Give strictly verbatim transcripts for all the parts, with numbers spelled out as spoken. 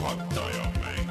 Puhataja mäng.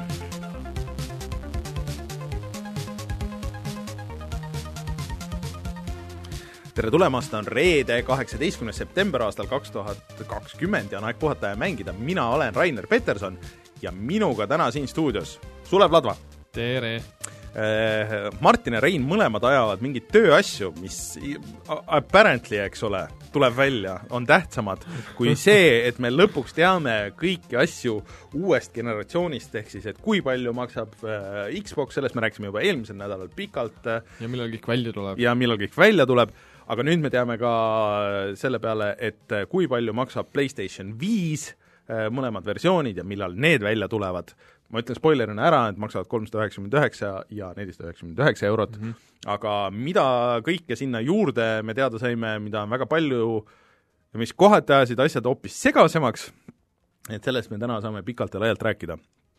Tere tulemast, on reede kaheksateistkümnes september aastal kaks tuhat kakskümmend ja on aeg puhata ja mängida. Mina olen Rainer Peterson ja minuga täna siin stuudios Sulev Ladva. Tere! Martin ja Rein mõlemad ajavad mingid tööasju, mis apparently, eks ole, tuleb välja, on tähtsamad kui see, et me lõpuks teame kõiki asju uuest generatsioonist, ehk siis, et kui palju maksab Xbox, sellest me rääkisime juba eelmisel nädalal pikalt. Ja millal kõik välja tuleb. Ja millal kõik välja tuleb. Aga nüüd me teame ka selle peale, et kui palju maksab PlayStation viis, mõlemad versioonid ja millal need välja tulevad. Ma ütlen spoilerina ära, et maksavad kolmsada üheksakümmend üheksa ja nelisada üheksakümmend üheksa eurot, mm -hmm. aga mida kõike sinna juurde me teada saime, mida on väga palju ja mis kohati ajasid asjad hoopis segasemaks, et sellest me täna saame pikalt ja laialt rääkida.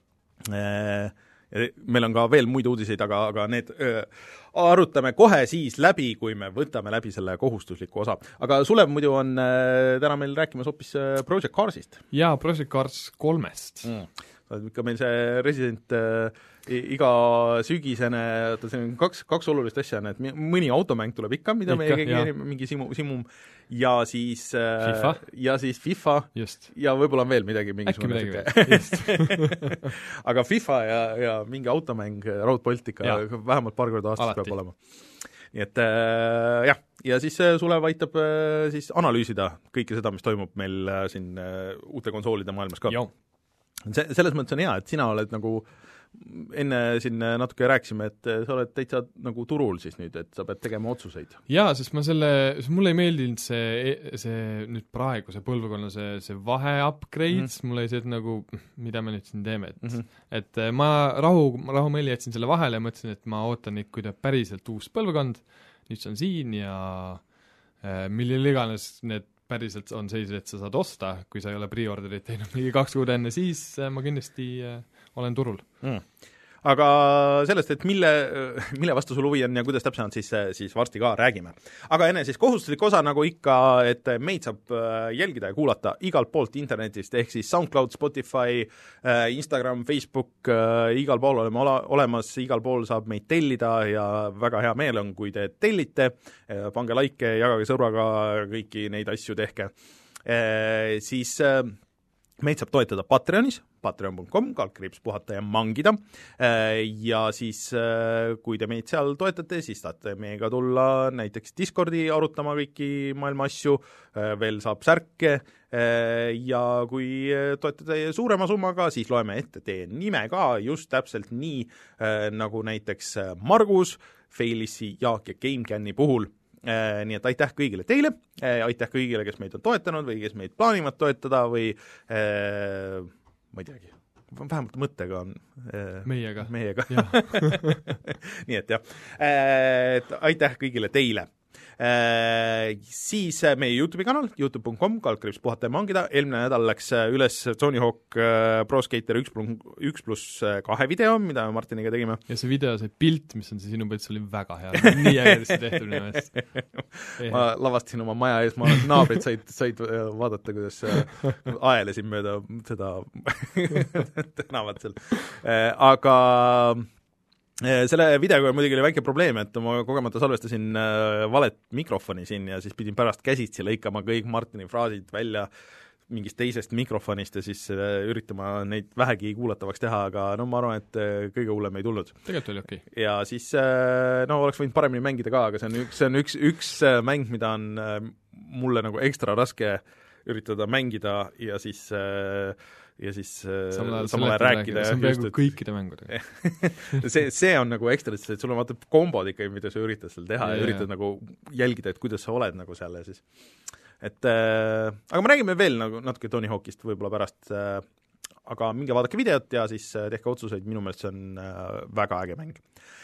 Meil on ka veel muid uudiseid, aga, aga need öö, arutame kohe siis läbi, kui me võtame läbi selle kohustusliku osa. Aga Sulev muidu on öö, täna meil rääkimas hoopis öö, Project Carsist. Jaa, Project Cars kolmest. Mm. Ikka meil see resident äh, iga sügisene, see on kaks, kaks olulist asja, et mõni automäng tuleb ikka, mida ikka, me keegi, mingi simu, simum, ja siis äh, FIFA, ja siis FIFA just. Ja võib-olla on veel midagi. Äkki midagi veel, aga FIFA ja, ja mingi automäng, Road Baltica, ja. Vähemalt paar korda aastas Alati. Peab olema. Nii et äh, jah, ja siis Sulev aitab äh, siis analüüsida kõike seda, mis toimub meil äh, siin äh, uute konsoolide maailmas ka. Jo. See, selles mõttes on hea, et sina oled nagu, enne siin natuke rääkisime, et sa oled täitsa nagu turul siis nüüd, et sa pead tegema otsuseid. Jaa, sest ma selle, mulle ei meeldinud see, see nüüd praegu, see põlvkonna, see, see vahe-upgrades, mm -hmm. mulle ei see, et nagu, mida me nüüd siin teeme, et, mm -hmm. et ma rahu, rahu meeli jätsin selle vahele ja mõtlesin, et ma ootan neid, kui ta päriselt uus põlvkond, nüüd see on siin ja äh, millil iganes need päriselt on seis, et sa saad osta, kui sa ei ole pre-orderit teinud mingi kaks kuud enne, siis ma kindlasti äh, olen turul. Mm. Aga sellest, et mille, mille vastu sul huvi on ja kuidas täpselt siis, siis varsti ka räägime. Aga enne siis kohustuslik osa nagu ikka, et meid saab jälgida ja kuulata igalt poolt internetist, ehk siis SoundCloud, Spotify, Instagram, Facebook, igal pool oleme olemas, igal pool saab meid tellida ja väga hea meel on, kui te tellite, pange like, jagage sõbraga, kõiki neid asju tehke. E, siis meid saab toetada Patreonis, patreon punkt com, kaldkriips puhata ja mangida, ja siis kui te meid seal toetate, siis saate meiega tulla näiteks Discordi arutama kõiki maailma asju, veel saab särke, ja kui toetate suurema summaga, siis loeme ette teie nime ka just täpselt nii, nagu näiteks Margus, Feilissi, Jaak ja GameCami puhul. Äh, nii et aitäh kõigile teile, äh, aitäh kõigile, kes meid on toetanud või kes meid plaanivad toetada või äh, ma ei teagi, vähemalt mõttega on äh, meiega, meiega. Nii et jah, äh, et aitäh kõigile teile. Äh, siis meie YouTube'i kanal, youtube punkt com, kaldkriips puhata ja mangida. Eelmine nädal läks üles Tony Hawk Pro Skater üks pluss kahe video, mida me Martiniga tegime. Ja see video, see pilt, mis on see sinu pilt, see oli väga hea. Nii ägedasti tehtud minu eest. Ma lavastasin oma maja ees, ma naabrid said, said vaadata, kuidas aelesin mööda seda tänavat seal. Aga selle videoga muidugi oli väike probleem, et ma kogemata salvestasin valet mikrofoni siin ja siis pidin pärast käsitsi lõikama kõik Martini fraasid välja mingist teisest mikrofonist ja siis üritama neid vähegi kuulatavaks teha, aga no ma arvan, et kõige hullem ei tulnud. Tegelikult oli okei. Okay. Ja siis, no oleks võinud paremini mängida ka, aga see on üks, see on üks, üks mäng, mida on mulle nagu ekstra raske üritada mängida ja siis ja siis samal ajal rääkida. See on peaaegu kõikide mängudega. see, see on nagu ekstra, et sul on vaata kombod ikka, mida sa üritad seal teha ja, ja üritad ja. Nagu jälgida, et kuidas sa oled nagu seal ja siis et äh, aga me räägime veel nagu natuke Tony Hawkist võib-olla pärast äh, aga minge vaadake videot ja siis äh, tehke otsuseid, minu meelest see on äh, väga äge mäng.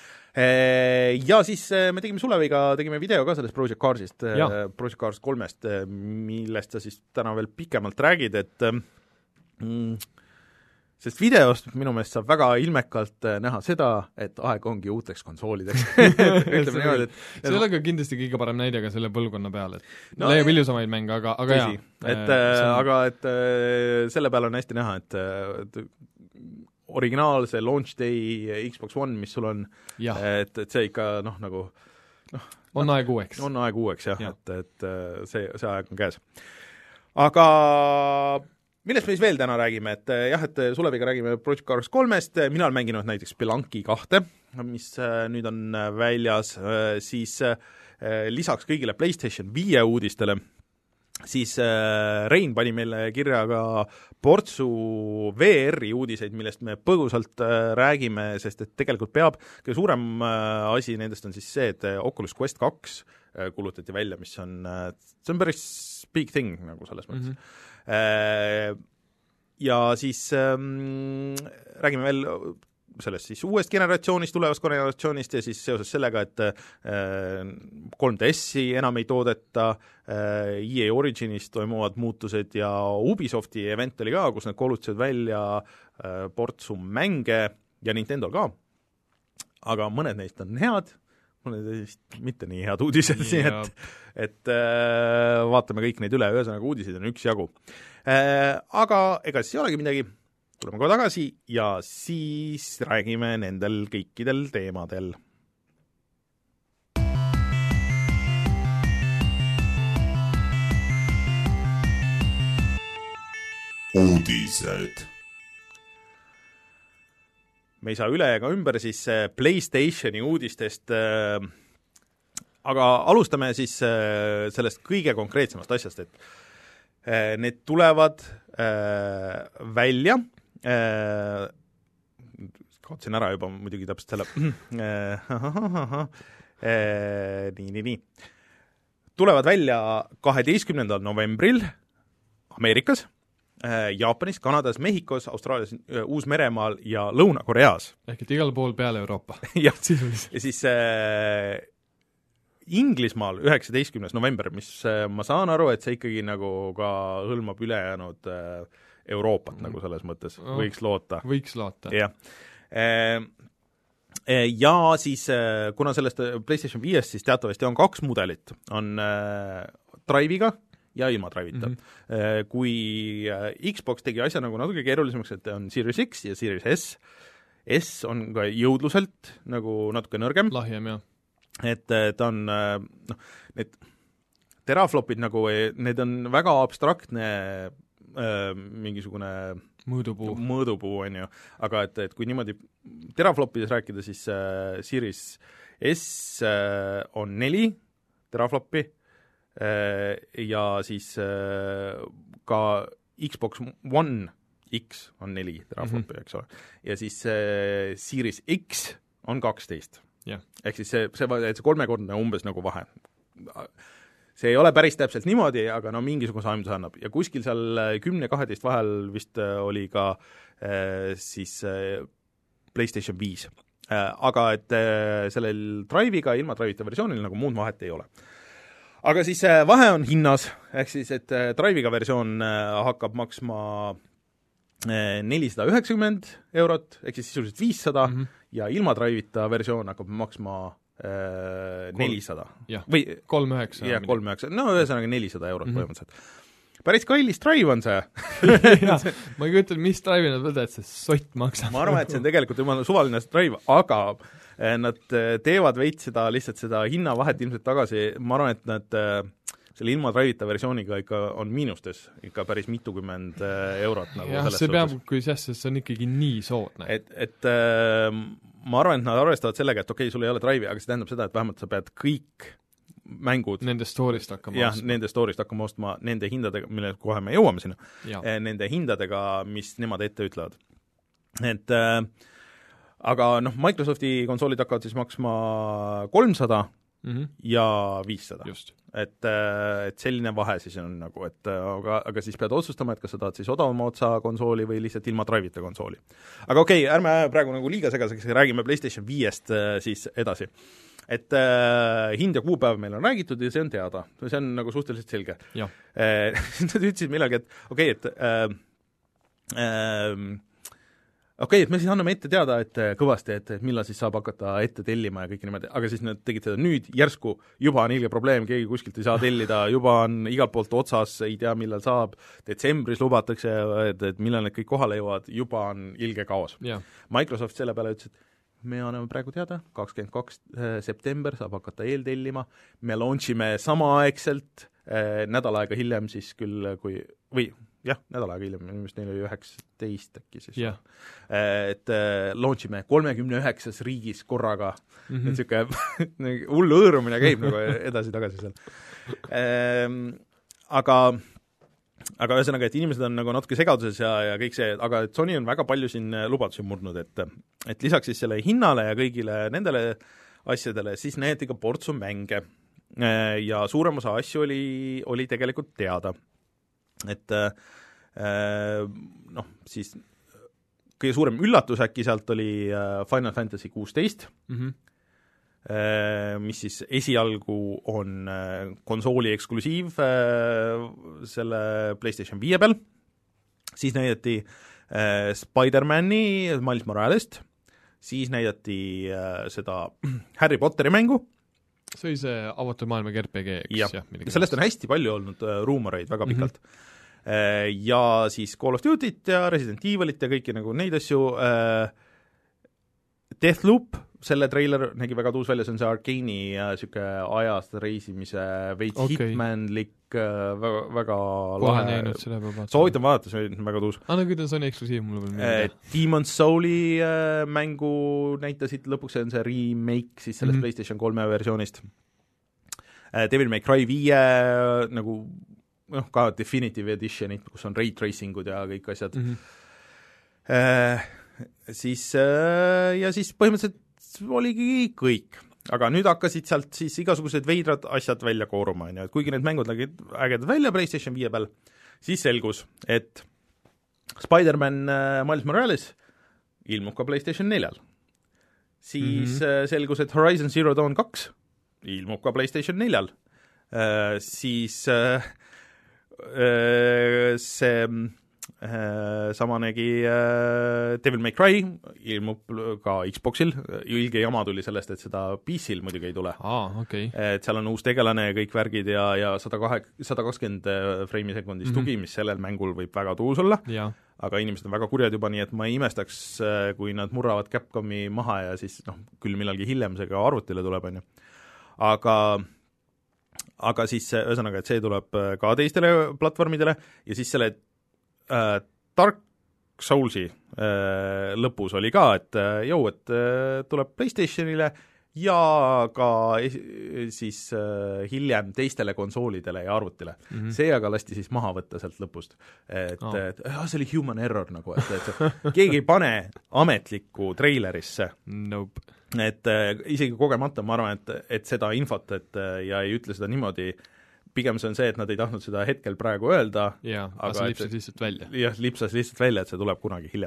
äh, ja siis äh, me tegime Suleviga, tegime video ka sellest Project Carsist äh, Project Cars kolmest, äh, millest sa siis täna veel pikemalt räägid, et äh, mm, sest videost minu meelest saab väga ilmekalt näha seda, et aeg ongi uuteks konsoolideks. see niimoodi, et, see ei ole ka kindlasti kõige parem näide ka selle põlvkonna peale, et no, leiab ilusamaid mänge, aga, aga tõsi, jaa. Et, äh, on... aga et äh, selle peale on hästi näha, et, et originaalse launch day Xbox One, mis sul on, et, et see ikka noh, nagu noh, on aeg uueks. On aeg uueks, jah, ja. et, et see, see aeg on käes. Aga millest me siis veel täna räägime, et jah, et Suleviga räägime Project Cars kolmest, mina olen mänginud näiteks Spelunki kahte, mis nüüd on väljas, siis lisaks kõigile PlayStation viie uudistele, siis Rein pani meile kirja ka portsu V R-i uudiseid, millest me põgusalt räägime, sest et tegelikult peab, kõige suurem asi nendest on siis see, et Oculus Quest kaks kulutati välja, mis on, see on päris big thing nagu selles mõttes. Mm-hmm. Ja siis ähm, räägime veel sellest siis uuest generatsioonist, tulevast generatsioonist ja siis seoses sellega, et kolm D S-i enam ei toodeta, E A Originis toimuvad muutused ja Ubisofti event oli ka, kus nad kuulutasid välja portsu mänge ja Nintendol ka. Aga mõned neist on head, mõned neist mitte nii head uudised, nii et, et vaatame kõik neid üle, ühesõnaga uudiseid on üks jagu. Aga ega siis ei olegi midagi, tuleme kohe tagasi ja siis räägime nendel kõikidel teemadel. Uudised. Me ei saa üle ega ümber siis PlayStationi uudistest, aga alustame siis sellest kõige konkreetsemast asjast, et need tulevad välja, kaotsin ära juba muidugi täpselt selle, nii, nii, nii, tulevad välja kaheteistkümnendal novembril Ameerikas, Jaapanis, Kanadas, Mehhikos, Austraalias, Uus-Meremaal ja Lõuna-Koreas. Ehk et igal pool peale Euroopa. jah, ja siis äh, Inglismaal üheksateistkümnes november, mis äh, ma saan aru, et see ikkagi nagu ka hõlmab ülejäänud äh, Euroopat mm. nagu selles mõttes, oh, võiks loota. Võiks loota. jah. Äh, ja siis, äh, kuna sellest PlayStation viiest siis teatavasti on kaks mudelit, on äh, Drive'iga ja ilma Drive'ita. Mm-hmm. Kui Xbox tegi asja nagu natuke keerulisemaks, et on Series X ja Series S, S on ka jõudluselt nagu natuke nõrgem. Lahjem, jah. Et ta on, noh, need teraflopid nagu, need on väga abstraktne mingisugune mõõdupuu, mõõdupuu on ju, aga et, et kui niimoodi teraflopides rääkida, siis Series S on neli teraflopi, ja siis ka Xbox One X on neli teraflopi, mm-hmm. eks ole. Ja siis Series X on kaksteist. Yeah. Ehk siis see, see, see kolmekordne umbes nagu vahe. See ei ole päris täpselt niimoodi, aga no mingisuguse aimdus annab. Ja kuskil seal kümne kaheteist vahel vist oli ka siis PlayStation viis. Aga et sellel Drive'iga, ilma Drive'ita versioonil nagu muud vahet ei ole. Aga siis vahe on hinnas, ehk siis, et Drive'iga versioon hakkab maksma nelisada üheksakümmend eurot, ehk siis sisuliselt viissada, mm-hmm. ja ilma Drive'ita versioon hakkab maksma nelisada. Jah, või kolm üheksa. jah, kolm üheksa, no ühesõnaga nelisada eurot mm-hmm. põhimõtteliselt. Päris kallis Drive on see. ja, ma ei kujutan, mis Drive'i nad võtta, et see sott maksab. Ma arvan, et see on tegelikult jumala suvaline Drive, aga nad teevad veits seda, lihtsalt seda hinnavahet ilmselt tagasi, ma arvan, et nad selle ilma Drive'ita versiooniga ikka on miinustes ikka päris mitukümmend eurot. Nagu jah, see peab, kui sest see on ikkagi nii soodne. Et, et ma arvan, et nad arvestavad sellega, et okei, okay, sul ei ole Drive'i, aga see tähendab seda, et vähemalt sa pead kõik mängud nende story'st hakkama jah, ostma. nende story'st hakkama ostma nende hindadega, mille kohe me jõuame sinna, nende hindadega, mis nemad ette ütlevad. Et äh, aga noh, Microsofti konsoolid hakkavad siis maksma kolmsada mm-hmm. ja viissada. Just. Et, et selline vahe siis on nagu, et aga, aga siis pead otsustama, et kas sa tahad siis odavama otsa konsooli või lihtsalt ilma Drive'ita konsooli. Aga okei, okay, ärme praegu nagu liiga segaseks, räägime PlayStation viiest siis edasi. Et äh, hind ja kuupäev meil on räägitud ja see on teada, see on nagu suhteliselt selge. Nad ütlesid millalgi, et okei okay,, et äh, äh, okei okay,, et me siis anname ette teada, et kõvasti, et, et millal siis saab hakata ette tellima ja kõike niimoodi, aga siis nad tegid seda nüüd järsku, juba on ilge probleem, keegi kuskilt ei saa tellida, juba on igalt poolt otsas, ei tea, millal saab, detsembris lubatakse, et, et millal need kõik kohale jõuavad, juba on ilge kaos yeah.. Microsoft selle peale ütles, et me anname praegu teada, kakskümmend kaks september saab hakata eeltellima, me launchime samaaegselt eh, nädal aega hiljem siis küll, kui, või jah, nädal aega hiljem, minu meelest neil oli üheksateist äkki siis yeah., et äh, launch ime kolmekümne üheksas riigis korraga mm, -hmm. et niisugune hull hõõrumine käib nagu edasi-tagasi seal ähm,. Aga, aga ühesõnaga, et inimesed on nagu natuke segaduses ja, ja kõik see, aga et Sony on väga palju siin lubadusi murdnud, et et lisaks siis selle hinnale ja kõigile nendele asjadele, siis näidati ka portsu mänge ja suurem osa asju oli, oli tegelikult teada. Et äh, noh, siis kõige suurem üllatus äkki sealt oli Final Fantasy kuusteist mm, -hmm. äh, mis siis esialgu on äh, konsooli eksklusiiv äh, selle PlayStation viie peal, siis näidati äh, Spider-mani, Miles Moralest, siis näidati äh, seda Harry Potteri mängu, see oli see avatud maailmaga R P G, eks? jah, ja sellest on hästi palju olnud äh, ruumoreid väga pikalt mm. -hmm. Ja siis Call of Duty't ja Resident Evilit ja kõiki nagu neid asju, Deathloop, selle treiler nägi väga tuus välja, see on see Arcane'i niisugune ajast reisimise veits okay. Hitman-lik, väga, väga lahe, soovitan vaadata, see on väga tuus. Ah, no kui ta on Sony eksklusiiv, mulle veel meeldib. Demon's Soul'i mängu näitasid, lõpuks see on see remake siis sellest mm -hmm. PlayStation kolme versioonist. Devil May Cry viie nagu noh, ka Definitive Editionit, kus on ray tracingud ja kõik asjad mm. -hmm. Äh, siis äh, ja siis põhimõtteliselt oligi kõik. Aga nüüd hakkasid sealt siis igasugused veidrad asjad välja kooruma, on ju, et kuigi need mängud nägid ägedad välja PlayStation viie peal, siis selgus, et Spider-man äh, Miles Morales ilmub ka PlayStation neljal. Siis mm -hmm. äh, selgus, et Horizon Zero Dawn kaks ilmub ka PlayStation neljal. Äh, siis äh, see äh, samanegi äh, Devil May Cry ilmub ka Xboxil, ilge jama tuli sellest, et seda P C-l muidugi ei tule. Aa, okay. Et seal on uus tegelane ja kõik värgid ja, ja sada kahe, sada kakskümmend freimi sekundis mm -hmm. tugi, mis sellel mängul võib väga tuus olla, aga inimesed on väga kurjad juba, nii et ma ei imestaks, kui nad murravad Capcomi maha ja siis noh, küll millalgi hiljem see ka arvutile tuleb, on ju. Aga aga siis ühesõnaga, et see tuleb ka teistele platvormidele ja siis selle äh, Dark Soulsi äh, lõpus oli ka, et äh, jõu, et äh, tuleb PlayStationile ja ka es, siis äh, hiljem teistele konsoolidele ja arvutile mm. -hmm. see aga lasti siis maha võtta sealt lõpust. Et, oh. et äh, see oli human error nagu, et, et keegi ei pane ametlikku treilerisse nope. et äh, isegi kogemata ma arvan, et, et seda infot, et äh, ja ei ütle seda niimoodi, pigem see on see, et nad ei tahtnud seda hetkel praegu öelda. jaa, aga see lipsas lihtsalt välja. jah, lipsas lihtsalt välja, et see tuleb kunagi hiljem.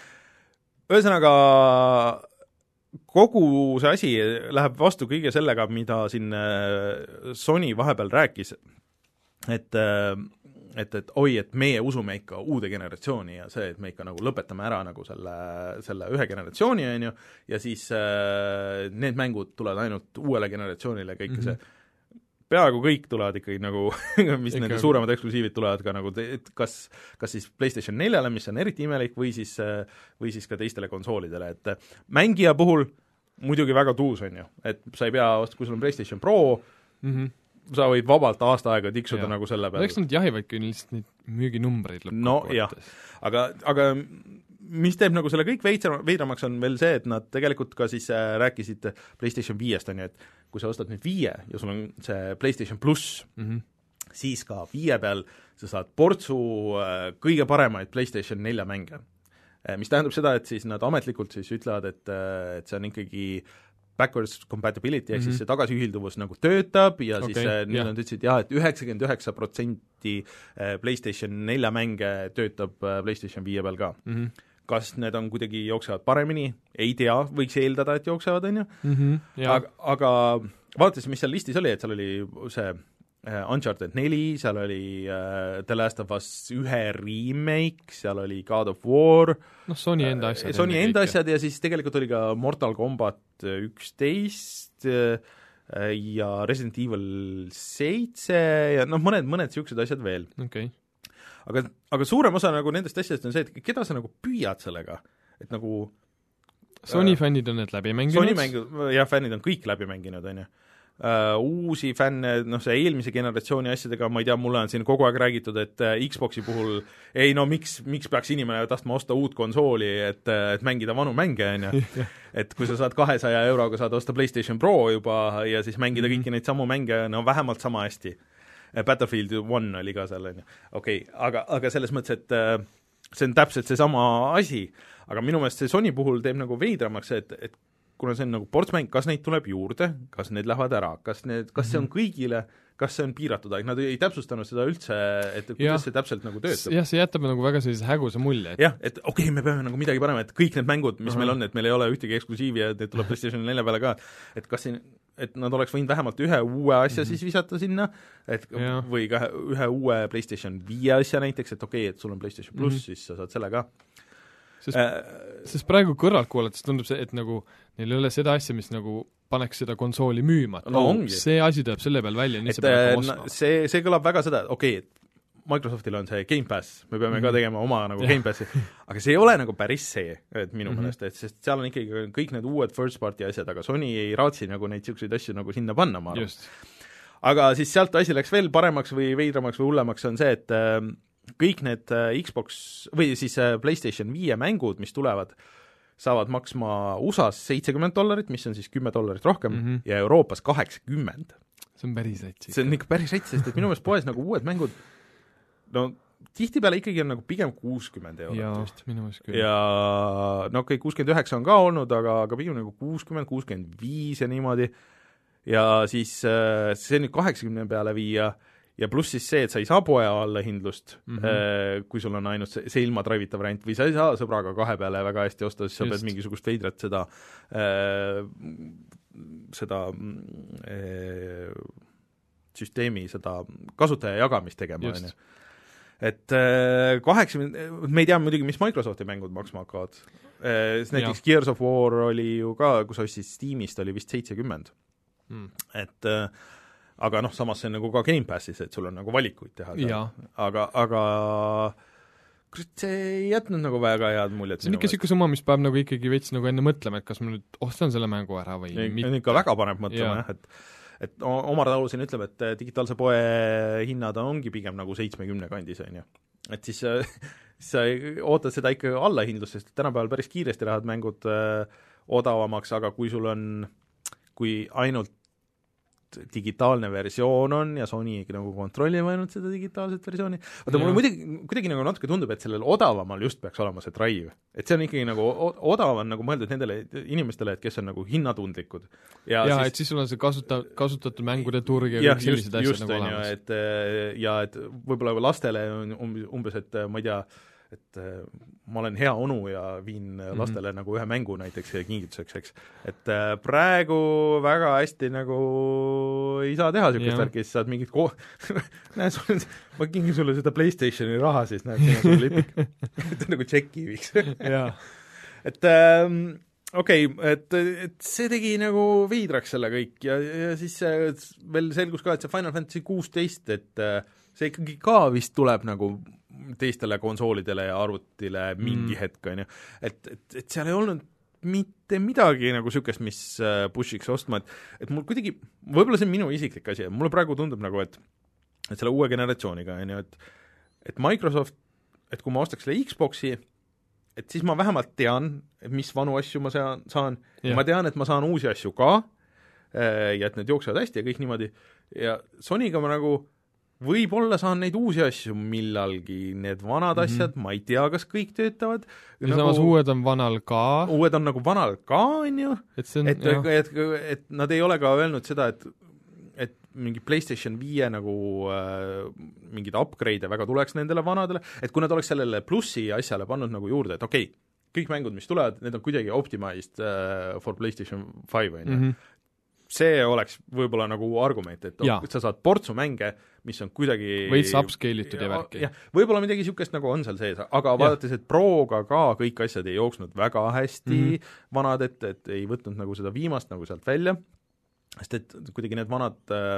Ühesõnaga, kogu see asi läheb vastu kõige sellega, mida siin Sony vahepeal rääkis, et et, et oi, et meie usume ikka uude generatsiooni ja see, et me ikka nagu lõpetame ära nagu selle, selle ühe generatsiooni, on ju, ja siis äh, need mängud tulevad ainult uuele generatsioonile, kõik mm -hmm. see peaaegu kõik tulevad ikkagi nagu, mis ikka nende suuremad eksklusiivid tulevad ka nagu, et kas, kas siis PlayStation neljale, mis on eriti imelik, või siis, või siis ka teistele konsoolidele, et mängija puhul muidugi väga tuus, on ju, et sa ei pea, kui sul on PlayStation Pro mm, -hmm. sa võid vabalt aasta aega tiksuda ja. Nagu selle peale. Eks nad jahivad küll lihtsalt neid müüginumbreid lõpuks. No jah, aga, aga mis teeb nagu selle kõik veitsam, veidramaks on veel see, et nad tegelikult ka siis äh, rääkisid PlayStation viiest, on ju, et kui sa ostad nüüd viie ja sul on see PlayStation pluss mm, -hmm. siis ka viie peal sa saad portsu äh, kõige paremaid PlayStation nelja mänge äh,. Mis tähendab seda, et siis nad ametlikult siis ütlevad, et, äh, et see on ikkagi backwards compatibility, ehk mm -hmm. siis see tagasiühilduvus nagu töötab ja okay, siis äh, nüüd yeah. nad ütlesid jah, et üheksakümmend üheksa protsenti PlayStation nelja mänge töötab äh, PlayStation viie peal ka mm. -hmm. Kas need on kuidagi jooksevad paremini, ei tea, võiks eeldada, et jooksevad, on ju mm, -hmm, aga, aga vaadates, mis seal listis oli, et seal oli see Uncharted neli, seal oli uh, The Last of Us ühe remake, seal oli God of War, noh, Sony enda asjad. Uh, Sony enda asjad ja siis tegelikult oli ka Mortal Combat üksteist uh, ja Resident Evil seitse ja noh, mõned, mõned niisugused asjad veel. Okay. aga, aga suurem osa nagu nendest asjadest on see, et keda sa nagu püüad sellega, et nagu Sony uh, fännid on need läbi mänginud. Sony mängu, jah, fännid on kõik läbi mänginud, on ju. Uh, uusi fänne, noh see eelmise generatsiooni asjadega, ma ei tea, mulle on siin kogu aeg räägitud, et uh, Xboxi puhul ei no miks, miks peaks inimene tahtma osta uut konsooli, et, et mängida vanu mänge, on ju. Et kui sa saad kahesaja euroga saad osta PlayStation Pro juba ja siis mängida kõiki neid samu mänge, no vähemalt sama hästi. Battlefield one oli ka seal, on ju. Okei, aga, aga selles mõttes, et uh, see on täpselt see sama asi, aga minu meelest see Sony puhul teeb nagu veidramaks, et, et kuna see on nagu portsmäng, kas neid tuleb juurde, kas need lähevad ära, kas need, kas see on kõigile, kas see on piiratud aeg, nad ei täpsustanud seda üldse, et kuidas ja. See täpselt nagu töötab. Jah, see jätab nagu väga sellise häguse mulje. Et... jah, et okei okay,, me peame nagu midagi panema, et kõik need mängud, mis uh-huh. meil on, et meil ei ole ühtegi eksklusiivi ja need tuleb PlayStation nelja peale ka, et kas siin, et nad oleks võinud vähemalt ühe uue asja uh-huh. siis visata sinna, et ja. Või ka ühe uue PlayStation viie asja näiteks, et okei okay,, et sul on PlayStation pluss uh-huh., siis sa saad selle ka. Sest, äh, sest praegu kõrvalt kuulates tundub see, et nagu neil ei ole seda asja, mis nagu paneks seda konsooli müüma, et no, oh, see asi tuleb selle peal välja, nii et, see peab ostma. See, see kõlab väga seda, okei okay,, et Microsoftil on see Game Pass, me peame mm. ka tegema oma nagu Game Passi, aga see ei ole nagu päris see, et minu mm-hmm. meelest, et sest seal on ikkagi kõik need uued first party asjad, aga Sony ei raatsi nagu neid niisuguseid asju nagu sinna panna, ma arvan. Aga siis sealt asi läks veel paremaks või veidramaks või hullemaks on see, et äh, kõik need Xbox või siis PlayStation viie mängud, mis tulevad, saavad maksma U S A-s seitsekümmend dollarit, mis on siis kümme dollarit rohkem, mm-hmm. ja Euroopas kaheksakümmend. See on päris rets. See on ikka päris rets, sest et minu meelest poes nagu uued mängud, no tihtipeale ikkagi on nagu pigem kuuskümmend eurot ja, vist. Minu meelest küll. Ja no okei, kuuskümmend üheksa on ka olnud, aga, aga pigem nagu kuuskümmend, kuuskümmend viis ja niimoodi, ja siis see nüüd kaheksakümne peale viia, ja pluss siis see, et sa ei saa poe allahindlust mm-hmm., kui sul on ainult see, see ilma drivita variant, või sa ei saa sõbraga kahe peale väga hästi osta, siis sa Just. pead mingisugust veidrat seda äh, seda äh, süsteemi, seda kasutaja jagamist tegema, on ju. Et äh, kaheksakümmend, me ei tea muidugi, mis Microsofti mängud maksma hakkavad. Äh, näiteks ja. Gears of War oli ju ka, kus ostsid Steamist, oli vist seitsekümmend. Mm. Et äh, aga noh, samas see on nagu ka Game Passis, et sul on nagu valikuid teha. Aga, aga see ei jätnud nagu väga head muljet. See on ikka siuke summa, mis peab nagu ikkagi veits nagu enne mõtlema, et kas ma nüüd ostan selle mängu ära või ei, mitte. Ikka väga paneb mõtlema, jah, et et Omar Talu siin ütleb, et digitaalse poe hinnad ongi pigem nagu seitsmekümne kandis, on ju. Et siis sa ootad seda ikka allahindlust, sest tänapäeval päris kiiresti lähevad mängud öö, odavamaks, aga kui sul on, kui ainult digitaalne versioon on ja Sony nagu kontrollib ainult seda digitaalset versiooni. Oota, mulle muidugi, kuidagi nagu natuke tundub, et sellel odavamal just peaks olema see drive. Et see on ikkagi nagu, odav on nagu mõeldud nendele inimestele, et kes on nagu hinnatundlikud. Ja, ja siis, et siis sul on see kasuta, kasutatud mängude turg ja, ja kõik sellised asjad just, nagu olemas. Et, ja et võib-olla lastele on umbes, et ma ei tea, et ma olen hea onu ja viin lastele mm-hmm. nagu ühe mängu näiteks kingituseks, eks. Et praegu väga hästi nagu ei saa teha niisugust värki, siis saad mingit ko- näe, ma kingin sulle seda PlayStationi raha, siis näed, siin on sul lipik. et nagu tšeki viiks. et ähm, okei okay,, et, et see tegi nagu veidraks selle kõik ja, ja siis veel selgus ka, et see Final Fantasy kuusteist, et see ikkagi ka vist tuleb nagu teistele konsoolidele ja arvutile mingi mm. hetk, on ju. Et, et, et seal ei olnud mitte midagi nagu niisugust, mis pushiks ostma, et, et mul kuidagi, võib-olla see on minu isiklik asi, mulle praegu tundub nagu, et, et selle uue generatsiooniga, on ju, et, et Microsoft, et kui ma ostaks selle Xboxi, et siis ma vähemalt tean, mis vanu asju ma saan, saan ja ma tean, et ma saan uusi asju ka ja et need jooksevad hästi ja kõik niimoodi, ja Sonyga ma nagu võib-olla saan neid uusi asju millalgi, need vanad mm-hmm. asjad, ma ei tea, kas kõik töötavad. Ja nagu, samas uued on vanal ka. Uued on nagu vanal ka, on ju. Et, on, et, et, et nad ei ole ka öelnud seda, et, et mingi PlayStation viie nagu äh, mingid upgrade'e väga tuleks nendele vanadele, et kui nad oleks sellele plussi asjale pannud nagu juurde, et okei, okay, kõik mängud, mis tulevad, need on kuidagi optimized uh, for PlayStation viie, on ju. Mm-hmm. see oleks võib-olla nagu argument, et ja. sa saad portsu mänge, mis on kuidagi veits upscale itud ja värki. jah, võib-olla midagi niisugust nagu on seal sees, aga ja. vaadates, et Proga ka kõik asjad ei jooksnud väga hästi mm -hmm. vanad, et, et ei võtnud nagu seda viimast nagu sealt välja, sest et kuidagi need vanad äh,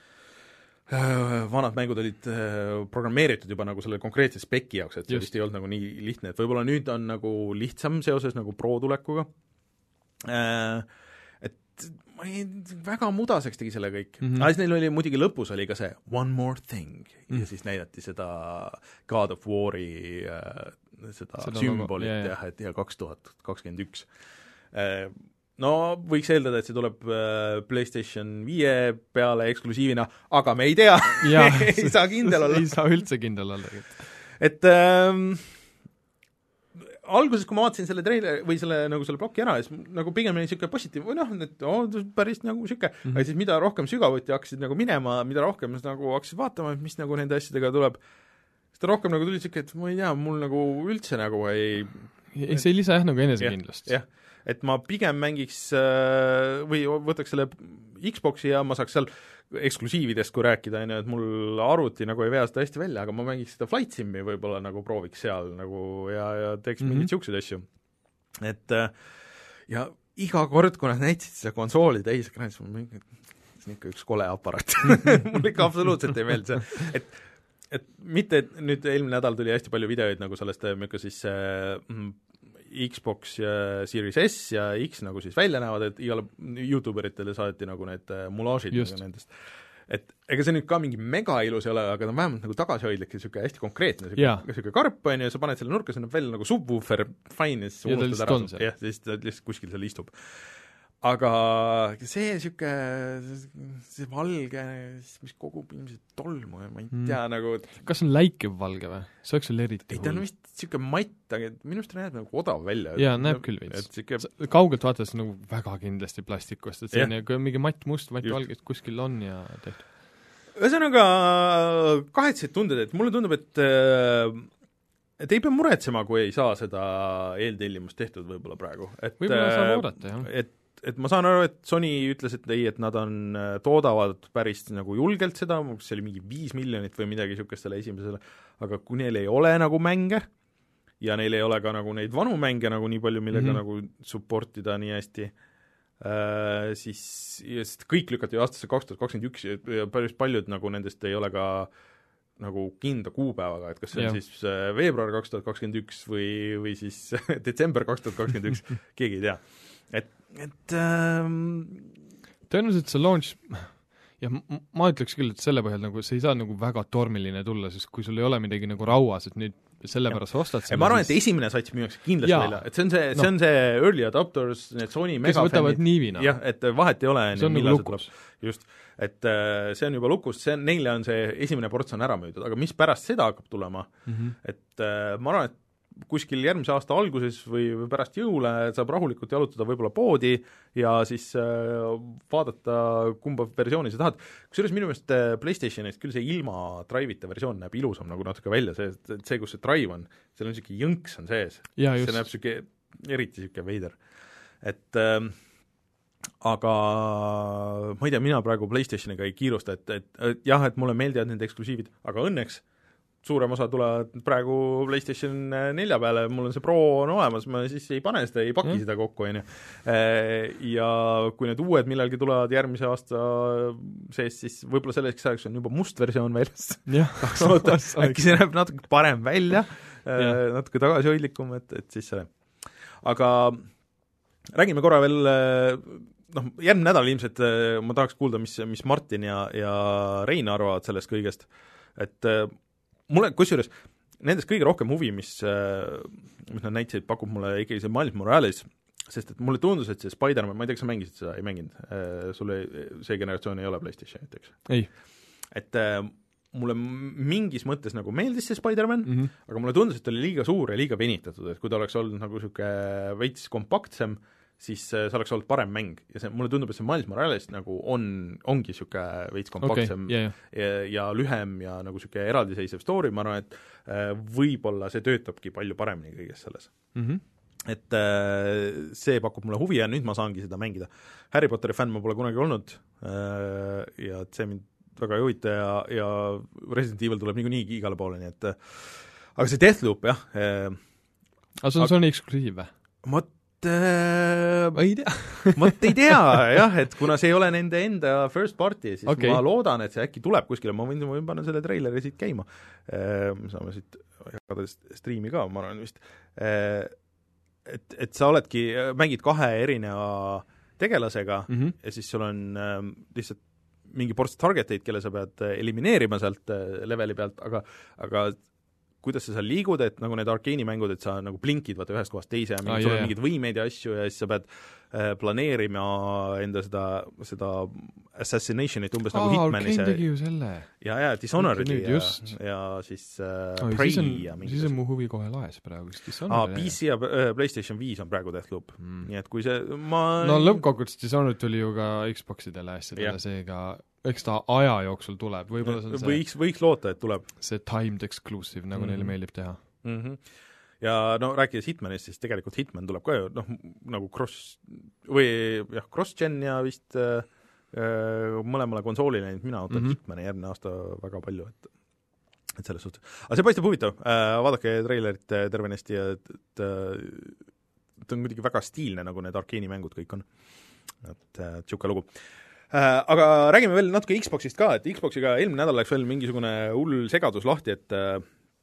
vanad mängud olid äh, programmeeritud juba nagu selle konkreetse speki jaoks, et see Just. vist ei olnud nagu nii lihtne, et võib-olla nüüd on nagu lihtsam seoses nagu Pro tulekuga äh,, ma ei, väga mudaseks tegi selle kõik mm. -hmm. aga siis neil oli muidugi lõpus oli ka see One More Thing mm. ja siis näidati seda God of War'i äh, seda, seda sümbolit nagu, jah, et ja kaks tuhat kakskümmend üks. No võiks eeldada, et see tuleb äh, PlayStation viie peale eksklusiivina, aga me ei tea ei saa kindel olla. ei saa üldse kindel olla. et ähm, alguses, kui ma vaatasin selle treileri või selle, nagu selle ploki ära, siis nagu pigem oli niisugune positiivne, või noh, et oh, päris nagu niisugune mm, -hmm. aga siis mida rohkem sügavuti hakkasid nagu minema, mida rohkem nagu hakkasid vaatama, mis nagu nende asjadega tuleb, seda rohkem nagu tuli niisugune, et ma ei tea, mul nagu üldse nagu ei ei, see ei lisa jah nagu enesekindlust. jah, et ma pigem mängiks või võtaks selle Xboxi ja ma saaks seal eksklusiividest, kui rääkida, on ju, et mul arvuti nagu ei vea seda hästi välja, aga ma mängiks seda Flight Simi võib-olla nagu prooviks seal nagu ja, ja teeks mm -hmm. mingeid niisuguseid asju. Et ja iga kord, kui nad näitasid seda konsooli täisekraani, siis ma mingi, see on ikka üks kole aparaat mul ikka absoluutselt ei meeldi see, et et mitte, et nüüd eelmine nädal tuli hästi palju videoid nagu sellest, milline siis äh, Xbox ja Series S ja X nagu siis välja näevad, et igale YouTuberitele saati nagu need mulaažid nagu nendest. Et ega see nüüd ka mingi mega ilus ei ole, aga ta on vähemalt nagu tagasihoidlik ja niisugune hästi konkreetne, niisugune karp on ju, sa paned selle nurka, see näeb välja nagu subwoofer, fine, ja siis unustad ära, jah, siis ta lihtsalt kuskil seal istub. Aga see niisugune, see valge, mis kogub ilmselt tolmu ja ma ei tea mm. nagu kas on läikev valge või? See oleks veel eriti ei, ta on vist niisugune matt, aga minu arust ta näeb nagu odav välja. jaa, näeb küll vist. Siuke... kaugelt vaatades nagu väga kindlasti plastikust, et see on yeah. mingi matt must, matt valge kuskil on ja tehtud. Ühesõnaga kahetsed tunded, et mulle tundub, et et ei pea muretsema, kui ei saa seda eeltellimust tehtud võib-olla praegu. Võib-olla saab oodata, jah. Et et ma saan aru, et Sony ütles, et ei, et nad on, toodavad päris nagu julgelt seda, see oli mingi viis miljonit või midagi niisugust selle esimesele, aga kui neil ei ole nagu mänge ja neil ei ole ka nagu neid vanu mänge nagu nii palju, millega mm -hmm. nagu support ida nii hästi, äh, siis kõik lükati aastasse kaks tuhat kakskümmend üks ja päris paljud nagu nendest ei ole ka nagu kindla kuupäevaga, et kas see on ja. siis veebruar kaks tuhat kakskümmend üks või, või siis detsember kaks tuhat kakskümmend üks, keegi ei tea. Et, et ähm... tõenäoliselt see launch ja ma ütleks küll, et selle põhjal nagu see ei saa nagu väga tormiline tulla, sest kui sul ei ole midagi nagu rauas, et nüüd sellepärast sa ostad selle, ma arvan, et esimene sats müüakse kindlasti ja. välja, et see on see, see no. on see early adopters, need Sony megafännid, jah, et vahet ei ole, see on nagu lukus. Just, et see on juba lukus, see on, neile on see esimene ports on ära müüdud, aga mis pärast seda hakkab tulema mm, -hmm. et ma arvan, et kuskil järgmise aasta alguses või pärast jõule saab rahulikult jalutada võib-olla poodi ja siis äh, vaadata, kumba versiooni sa tahad. Kusjuures minu meelest PlayStationist küll see ilma drive'ita versioon näeb ilusam nagu natuke välja, see, see, kus see drive on, seal on niisugune jõnks on sees. See näeb niisugune, eriti niisugune veider. Et äh, aga ma ei tea, mina praegu PlayStationiga ei kiirusta, et, et, et jah, et mulle meeldivad nende eksklusiivid, aga õnneks suurem osa tulevad praegu PlayStation nelja peale, mul on see Pro on olemas, ma siis ei pane seda, ei paki mm. seda kokku, on ju. Ja kui need uued millalgi tulevad järgmise aasta sees, siis võib-olla selleks ajaks on juba must versioon väljas. Äkki see näeb natuke parem välja, natuke tagasihoidlikum, et, et siis see. Aga räägime korra veel, noh, järgmine nädal ilmselt ma tahaks kuulda, mis, mis Martin ja, ja Rein arvavad sellest kõigest, et mulle, kusjuures, nendest kõige rohkem huvi, mis, mis nad näitasid, pakub mulle ikkagi see Miles Morales, sest et mulle tundus, et see Spider-Man, ma ei tea, kas sa mängisid seda, ei mänginud, sulle see generatsioon ei ole PlayStationit, eks? ei. Et mulle mingis mõttes nagu meeldis see Spider-Man mm, -hmm. aga mulle tundus, et ta oli liiga suur ja liiga venitatud, et kui ta oleks olnud nagu niisugune veits kompaktsem, siis see oleks olnud parem mäng ja see, mulle tundub, et see Miles Morales nagu on, ongi niisugune veits kompaktsem okay, yeah, yeah. Ja, ja lühem ja nagu niisugune eraldiseisev story, ma arvan, et võib-olla see töötabki palju paremini kõiges selles mm. -hmm. et äh, see pakub mulle huvi ja nüüd ma saangi seda mängida. Harry Potteri fänn ma pole kunagi olnud äh, ja et see mind väga ei huvita ja, ja Resident Evil tuleb niikuinii igale poole, nii et aga see Deathloop, jah äh, aga see on Sony eksklusiiv või? Mot, äh, ma ei tea Mot ei tea, jah, et kuna see ei ole nende enda first party, siis okay. ma loodan, et see äkki tuleb kuskile, ma võin, ma võin panna selle treileri siit käima äh,, saame siit jagada striimi ka, ma arvan vist äh, et, et sa oledki, mängid kahe erineva tegelasega mm -hmm. ja siis sul on äh, lihtsalt mingi ports targeteid, kelle sa pead elimineerima sealt äh, leveli pealt, aga, aga kuidas sa seal liigud, et nagu need arkeenimängud, et sa nagu blinkid vaata ühest kohast teise ja mingid, ah, sul on mingid võimeid ja asju ja siis sa pead äh, planeerima enda seda, seda assassinationit umbes ah, nagu Hitmani see tegi ju selle. ja, ja Dishonored ja, ja siis äh, oh, Prey siis on, ja siis on mu huvi kohe laes praegu ah, P C ja äh, PlayStation viis on praegu Deathloop mm. nii et kui see ma no lõppkokkuvõttes Dishonored tuli ju ka Xboxidele asjadele, seega eks ta aja jooksul tuleb, võib-olla see on see võiks, võiks loota, et tuleb see timed exclusive, nagu mm -hmm. neile meeldib teha mm. -hmm. ja no rääkides Hitmanist, siis tegelikult Hitman tuleb ka ju noh, nagu cross või jah, cross-gen ja vist äh, mõlemale konsoolile, nii et mina ootan mm -hmm. Hitmani järgmine aasta väga palju, et et selles suhtes. aga see paistab huvitav äh,, vaadake treilerit tervenesti ja et, et, et on muidugi väga stiilne, nagu need arkeenimängud kõik on. et niisugune lugu. Äh, aga räägime veel natuke Xboxist ka, et Xboxiga eelmine nädal läks veel mingisugune hull segadus lahti, et äh,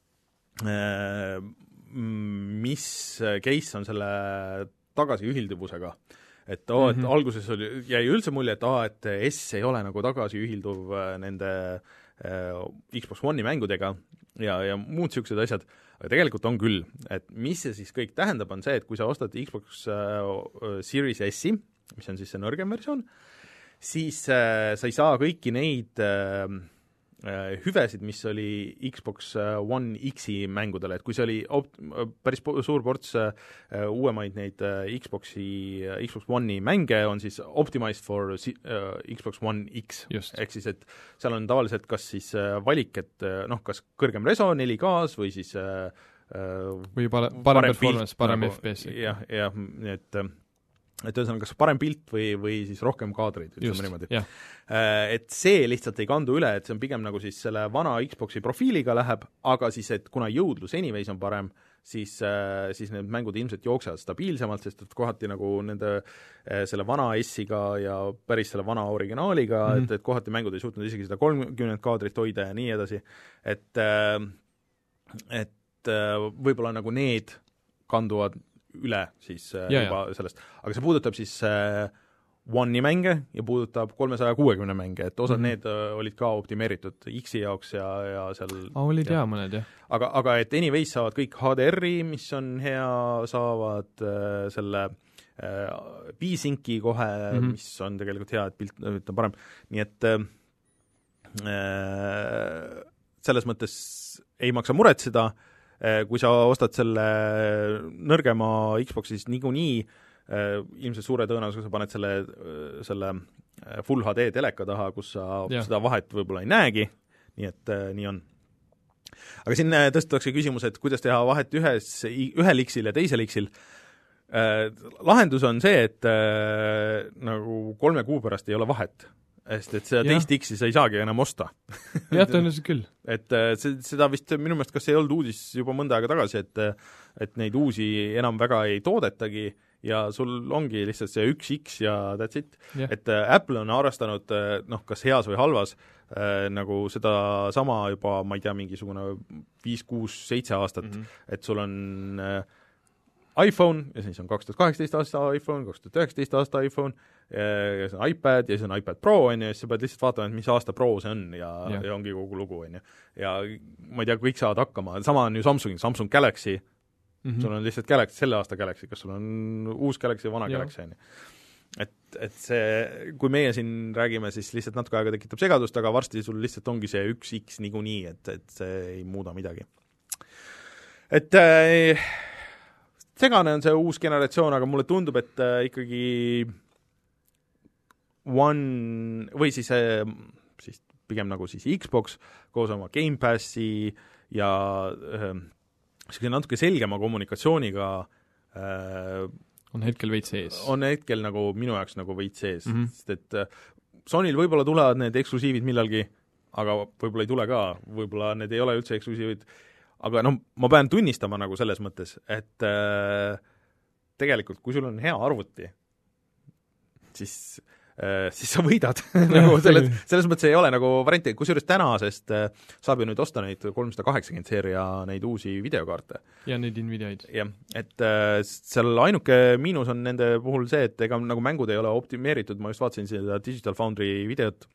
mis case on selle tagasiühilduvusega. Et, oh, et mm -hmm. alguses oli, jäi üldse mulje, et, oh, et S ei ole nagu tagasiühilduv nende äh, Xbox One'i mängudega ja, ja muud niisugused asjad, aga tegelikult on küll. Et mis see siis kõik tähendab, on see, et kui sa ostad Xbox äh, Series S-i, mis on siis see nõrgem versioon, siis äh, sa ei saa kõiki neid äh, äh, hüvesid, mis oli Xbox One X-i mängudele, et kui see oli opt-, päris po- suur ports äh, uuemaid neid äh, Xboxi, äh, Xbox One'i mänge on siis optimized for äh, Xbox One X, ehk siis, et seal on tavaliselt kas siis äh, valik, et äh, noh, kas kõrgem reso neli K-s või siis äh, või parem, parem performance, parem nagu, F P S. jah, jah, nii et et ühesõnaga, kas parem pilt või, või siis rohkem kaadreid, ütleme niimoodi. Et see lihtsalt ei kandu üle, et see on pigem nagu siis selle vana Xboxi profiiliga läheb, aga siis, et kuna jõudlus anyways on parem, siis, siis need mängud ilmselt jooksevad stabiilsemalt, sest et kohati nagu nende selle vana S-iga ja päris selle vana originaaliga mm, -hmm. et, et kohati mängud ei suutnud isegi seda kolmkümmend kaadrit hoida ja nii edasi, et et võib-olla nagu need kanduvad üle siis ja, juba ja. sellest, aga see puudutab siis äh, One'i mänge ja puudutab kolmesaja kuuekümne mänge, et osad mm -hmm. need äh, olid ka optimeeritud X-i jaoks ja, ja seal ah, olid ja mõned, jah. aga, aga et anyways saavad kõik H D R-i, mis on hea, saavad äh, selle äh, B-Synci kohe mm, -hmm. mis on tegelikult hea, et pilt on parem, nii et äh, selles mõttes ei maksa muretseda, kui sa ostad selle nõrgema Xboxi, siis niikuinii ilmselt suure tõenäosusega sa paned selle, selle Full H D teleka taha, kus sa ja. seda vahet võib-olla ei näegi, nii et nii on. aga siin tõstetakse küsimus, et kuidas teha vahet ühes, ühel X-il ja teisel X-il. Lahendus on see, et nagu kolme kuu pärast ei ole vahet, sest et seda ja. teist X-i sa ei saagi enam osta. jah, tõenäoliselt küll. et see, seda vist minu meelest, kas ei olnud uudis juba mõnda aega tagasi, et et neid uusi enam väga ei toodetagi ja sul ongi lihtsalt see üks X ja that's it. et Apple on arvestanud, noh, kas heas või halvas, äh, nagu seda sama juba, ma ei tea, mingisugune viis, kuus, seitse aastat, mm -hmm. et sul on äh, iPhone ja siis on kaks tuhat kaheksateist aasta iPhone, kaks tuhat üheksateist aasta iPhone ja see on iPad ja siis on iPad Pro, on ju, ja siis sa pead lihtsalt vaatama, et mis aasta Pro see on ja, ja. ja ongi kogu lugu, on ju. ja ma ei tea, kõik saavad hakkama, sama on ju Samsungil, Samsung Galaxy, mm -hmm. sul on lihtsalt Galaxy, selle aasta Galaxy, kas sul on uus Galaxy ja vana ja. Galaxy, on ju. et, et see, kui meie siin räägime, siis lihtsalt natuke aega tekitab segadust, aga varsti sul lihtsalt ongi see üks X niikuinii, et, et see ei muuda midagi. Et äh, segane on see uus generatsioon, aga mulle tundub, et äh, ikkagi One või siis, äh, siis pigem nagu siis Xbox koos oma Game Passi ja äh, natuke selgema kommunikatsiooniga äh, on hetkel veits sees. on hetkel nagu minu jaoks nagu veits sees mm, -hmm. sest et äh, Sonyl võib-olla tulevad need eksklusiivid millalgi, aga võib-olla ei tule ka, võib-olla need ei ole üldse eksklusiivid, aga noh, ma pean tunnistama nagu selles mõttes, et äh, tegelikult, kui sul on hea arvuti, siis äh, siis sa võidad nagu selles, selles mõttes ei ole nagu varianti, kusjuures täna, sest äh, saab ju nüüd osta neid kolmsada kaheksakümmend seeria neid uusi videokaarte. ja neid Nvidiaid. jah, et äh, seal ainuke miinus on nende puhul see, et ega nagu mängud ei ole optimeeritud, ma just vaatasin seda Digital Foundry videot,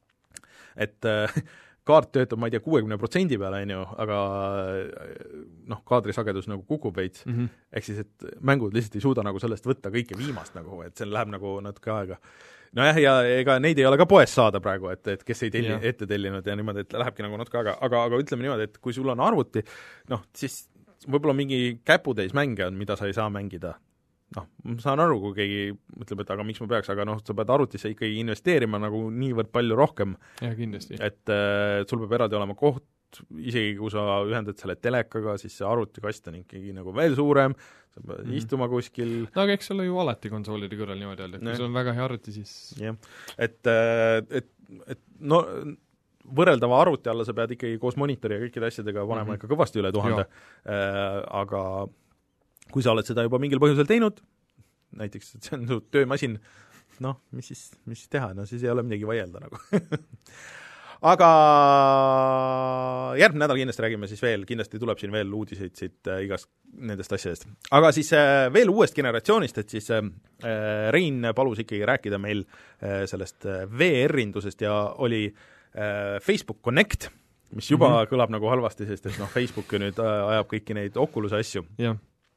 et äh, kaart töötab, ma ei tea, kuuekümne protsendi peale, on ju, aga noh, kaadrisagedus nagu kukub veits mm, -hmm. ehk siis, et mängud lihtsalt ei suuda nagu sellest võtta kõike viimast nagu, et see läheb nagu natuke aega. nojah, ja ega neid ei ole ka poes saada praegu, et, et kes ei telli yeah. ette tellinud ja niimoodi, et lähebki nagu natuke aega, aga, aga ütleme niimoodi, et kui sul on arvuti, noh, siis võib-olla mingi käputäis mänge on, mida sa ei saa mängida. noh, ma saan aru, kui keegi ütleb, et aga miks ma peaks, aga noh, sa pead arvutisse ikkagi investeerima nagu niivõrd palju rohkem. jah, kindlasti. et, et sul peab eraldi olema koht, isegi kui sa ühendad selle telekaga, siis see arvutikast on ikkagi nagu veel suurem, sa pead mm -hmm. istuma kuskil. no aga eks ole ju alati konsoolide kõrval niimoodi öelda, et kui sul on väga hea arvuti, siis jah, et, et, et no võrreldava arvuti alla sa pead ikkagi koos monitori ja kõikide asjadega panema mm -hmm. ikka kõvasti üle tuhande, äh, aga kui sa oled seda juba mingil põhjusel teinud, näiteks, et see on su töömasin, noh, mis siis, mis siis teha, no siis ei ole midagi vaielda nagu aga järgmine nädal kindlasti räägime siis veel, kindlasti tuleb siin veel uudiseid siit äh, igast nendest asjadest. Aga siis äh, veel uuest generatsioonist, et siis äh, Rein palus ikkagi rääkida meil äh, sellest äh, V R-indusest ja oli äh, Facebook Connect, mis juba mm -hmm. kõlab nagu halvasti, sest et noh, Facebook ju nüüd äh, ajab kõiki neid Oculus'e asju. jah.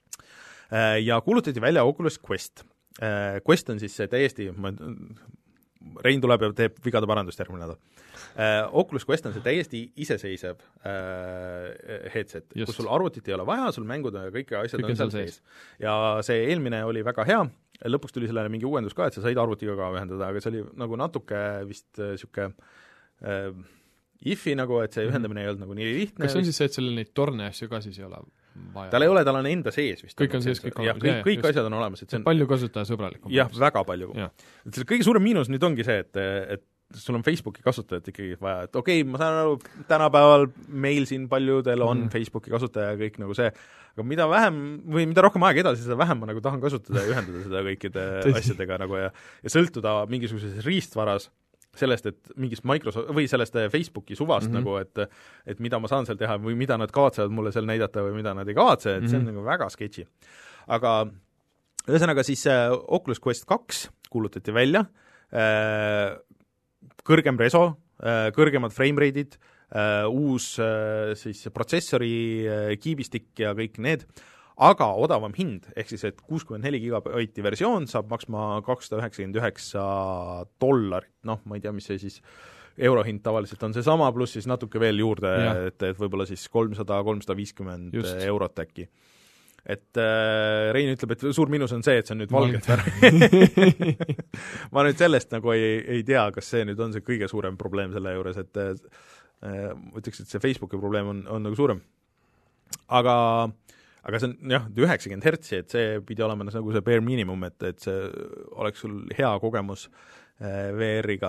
Ja kuulutati välja Oculus Quest. Quest on siis see täiesti, ma, Rein tuleb ja teeb vigade parandust järgmine nädal. Oculus Quest on see täiesti iseseisev äh, headset, kus sul arvutit ei ole vaja, sul mängud ja kõik asjad kõik on seal sees. Ja see eelmine oli väga hea, lõpuks tuli sellele mingi uuendus ka, et sa said arvutiga ka ühendada, aga see oli nagu natuke vist niisugune äh, if-i nagu, et see ühendamine ei olnud nagu nii lihtne. kas see on siis see, et sellel neid torne asju ka siis ei ole vaja? tal ei ole, tal on enda sees vist. kõik on sees, kõik on jah, kõik, kõik just. Asjad on olemas. Et see on palju kasutajasõbralikum. jah, väga palju. et selle kõige suurem miinus nüüd ongi see, et, et sul on Facebooki kasutajat ikkagi vaja, et okei okay,, ma saan aru, tänapäeval meil siin paljudel on mm. Facebooki kasutaja ja kõik nagu see, aga mida vähem või mida rohkem aega edasi, seda vähem ma nagu tahan kasutada ja ühendada seda kõikide asjadega nagu ja, ja sõltuda mingisuguses riistvaras sellest, et mingist Microsoft või sellest Facebooki suvast mm -hmm. nagu, et et mida ma saan seal teha või mida nad kavatsevad mulle seal näidata või mida nad ei kavatse, et mm -hmm. see on nagu väga sketši. Aga ühesõnaga siis äh, Oculus Quest kaks kuulutati välja äh,, kõrgem reso äh,, kõrgemad framerate'id äh,, uus äh, siis protsessori äh, kiibistik ja kõik need, aga odavam hind, ehk siis et kuuskümmend neli gigabaiti versioon saab maksma kakssada üheksakümmend üheksa dollarit, noh, ma ei tea, mis see siis eurohind tavaliselt on seesama, pluss siis natuke veel juurde, et, et võib-olla siis kolmsada, kolmsada viiskümmend eurot äkki. Et äh, Rein ütleb, et suur miinus on see, et see on nüüd valget värvi. ma nüüd sellest nagu ei, ei tea, kas see nüüd on see kõige suurem probleem selle juures, et äh, ütleks, et see Facebooki probleem on, on nagu suurem. Aga aga see on jah, üheksakümmend hertsi, et see pidi olema nagu see bare minimum, et, et see oleks sul hea kogemus äh, V R-iga.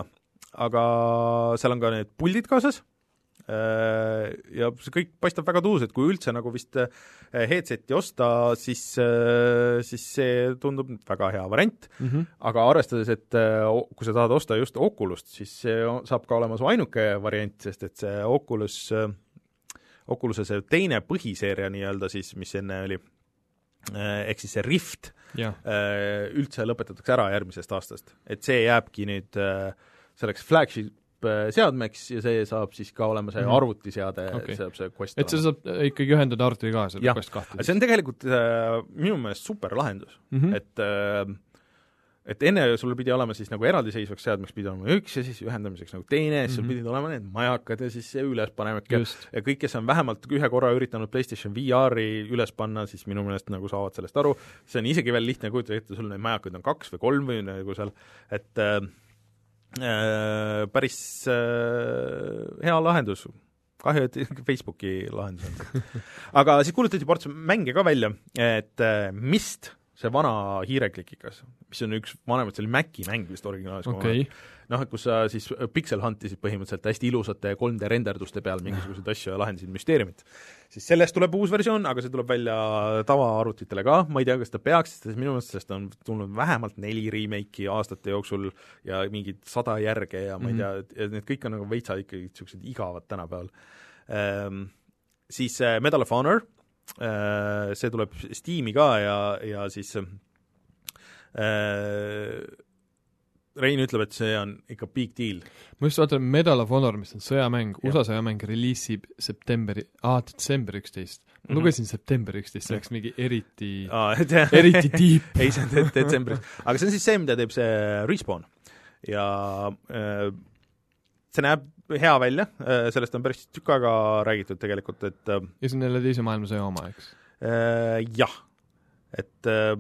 Aga seal on ka need puldid kaasas äh, ja see kõik paistab väga tuus, et kui üldse nagu vist äh, headseti osta, siis, äh, siis see tundub väga hea variant mm, -hmm. aga arvestades, et äh, kui sa tahad osta just Oculust, siis see saab ka olema su ainuke variant, sest et see Oculus äh, Oculus'e see teine põhiseeria nii-öelda siis, mis enne oli, ehk siis see Rift, ja. üldse lõpetatakse ära järgmisest aastast. Et see jääbki nüüd selleks flagship seadmeks ja see saab siis ka olema see arvutiseade okay., saab see Quest et see saab ikkagi ühendada arvuti ka, selle Quest kahte. See on tegelikult äh, minu meelest super lahendus, mm -hmm. et äh, et enne sul pidi olema siis nagu eraldiseisvaks seadmeks pidi olema üks ja siis ühendamiseks nagu teine, siis mm -hmm. sul pidid olema need majakad ja siis see üles panemek ja, ja kõik, kes on vähemalt ühe korra üritanud PlayStation V R-i üles panna, siis minu meelest nagu saavad sellest aru, see on isegi veel lihtne kujutada ette, sul neid majakaid on kaks või kolm või nagu seal, et äh, äh, päris äh, hea lahendus kahju, et Facebooki lahendus on. Aga siis kuulutati ports mänge ka välja, et Myst, see vana hiireklikikas, mis on üks vanemad, see oli Maci mäng vist originaalis. Okay. Noh, et kus sa siis pixel huntisid põhimõtteliselt hästi ilusate kolm D renderduste peal mingisuguseid asju ja lahendasid müsteeriumit. Siis sellest tuleb uus versioon, aga see tuleb välja tavaarvutitele ka, ma ei tea, kas ta peaks, sest minu mõttes sellest on tulnud vähemalt neli remake'i aastate jooksul ja mingid sada järge ja ma ei tea, et need kõik on nagu veitsa ikkagi sellised igavad tänapäeval. Ehm, siis Medal of Honor, see tuleb Steam'i ka ja, ja siis äh, Rein ütleb, et see on ikka big deal. Ma just vaatan Medal of Honor, mis on sõjamäng, U S A sõjamäng, reliisib septemberi, aa, detsember üksteist. Ma mm-hmm. lugesin september üksteist, see oleks mingi eriti, ah, eriti deep. Ei, see on detsembris. Aga see on siis see, mida teeb see Respawn. Ja äh, see näeb hea välja, sellest on päris tükk aega räägitud tegelikult, et ja see on jälle teise maailmasõja oma, eks? Äh, jah, et äh,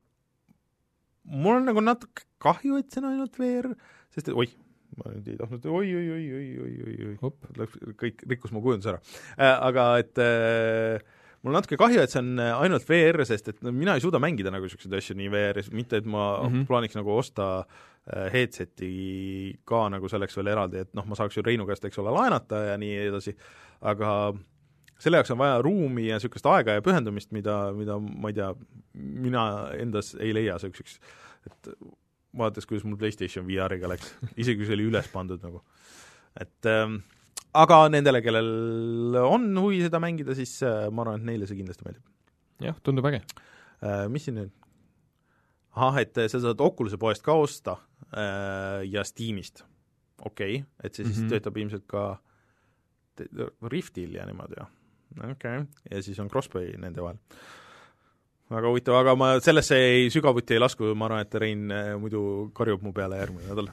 mul on nagu natuke kahju, et see on ainult V R, sest et oi, ma nüüd ei tahtnud, oi, oi, oi, oi, oi, oi, oi, kõik rikkus mu kujundus ära. Äh, aga et äh, mul on natuke kahju, et see on ainult V R, sest et no, mina ei suuda mängida nagu selliseid asju nii V R-is, mitte et ma mm-hmm. plaaniks nagu osta headseti ka nagu selleks veel eraldi, et noh, ma saaks ju Reinu käest, eks ole, laenata ja nii edasi, aga selle jaoks on vaja ruumi ja niisugust aega ja pühendumist, mida, mida ma ei tea, mina endas ei leia selliseks, et vaadates, kuidas mul PlayStation V R-iga läks, isegi kui see oli üles pandud nagu. Et ähm, aga nendele, kellel on huvi seda mängida, siis äh, ma arvan, et neile see kindlasti meeldib. Jah, tundub äge. Äh, mis siin nüüd? Ahah, et sa saad Oculus'e poest ka osta äh, ja Steamist. Okei, okay. Et see siis mm-hmm. töötab ilmselt ka Riftil ja niimoodi, jah. Okei, okay. Ja siis on crossplay nende vahel. Väga huvitav, aga ma sellesse ei, sügavuti ei lasku, ma arvan, et Rein äh, muidu karjub mu peale järgmine nädal.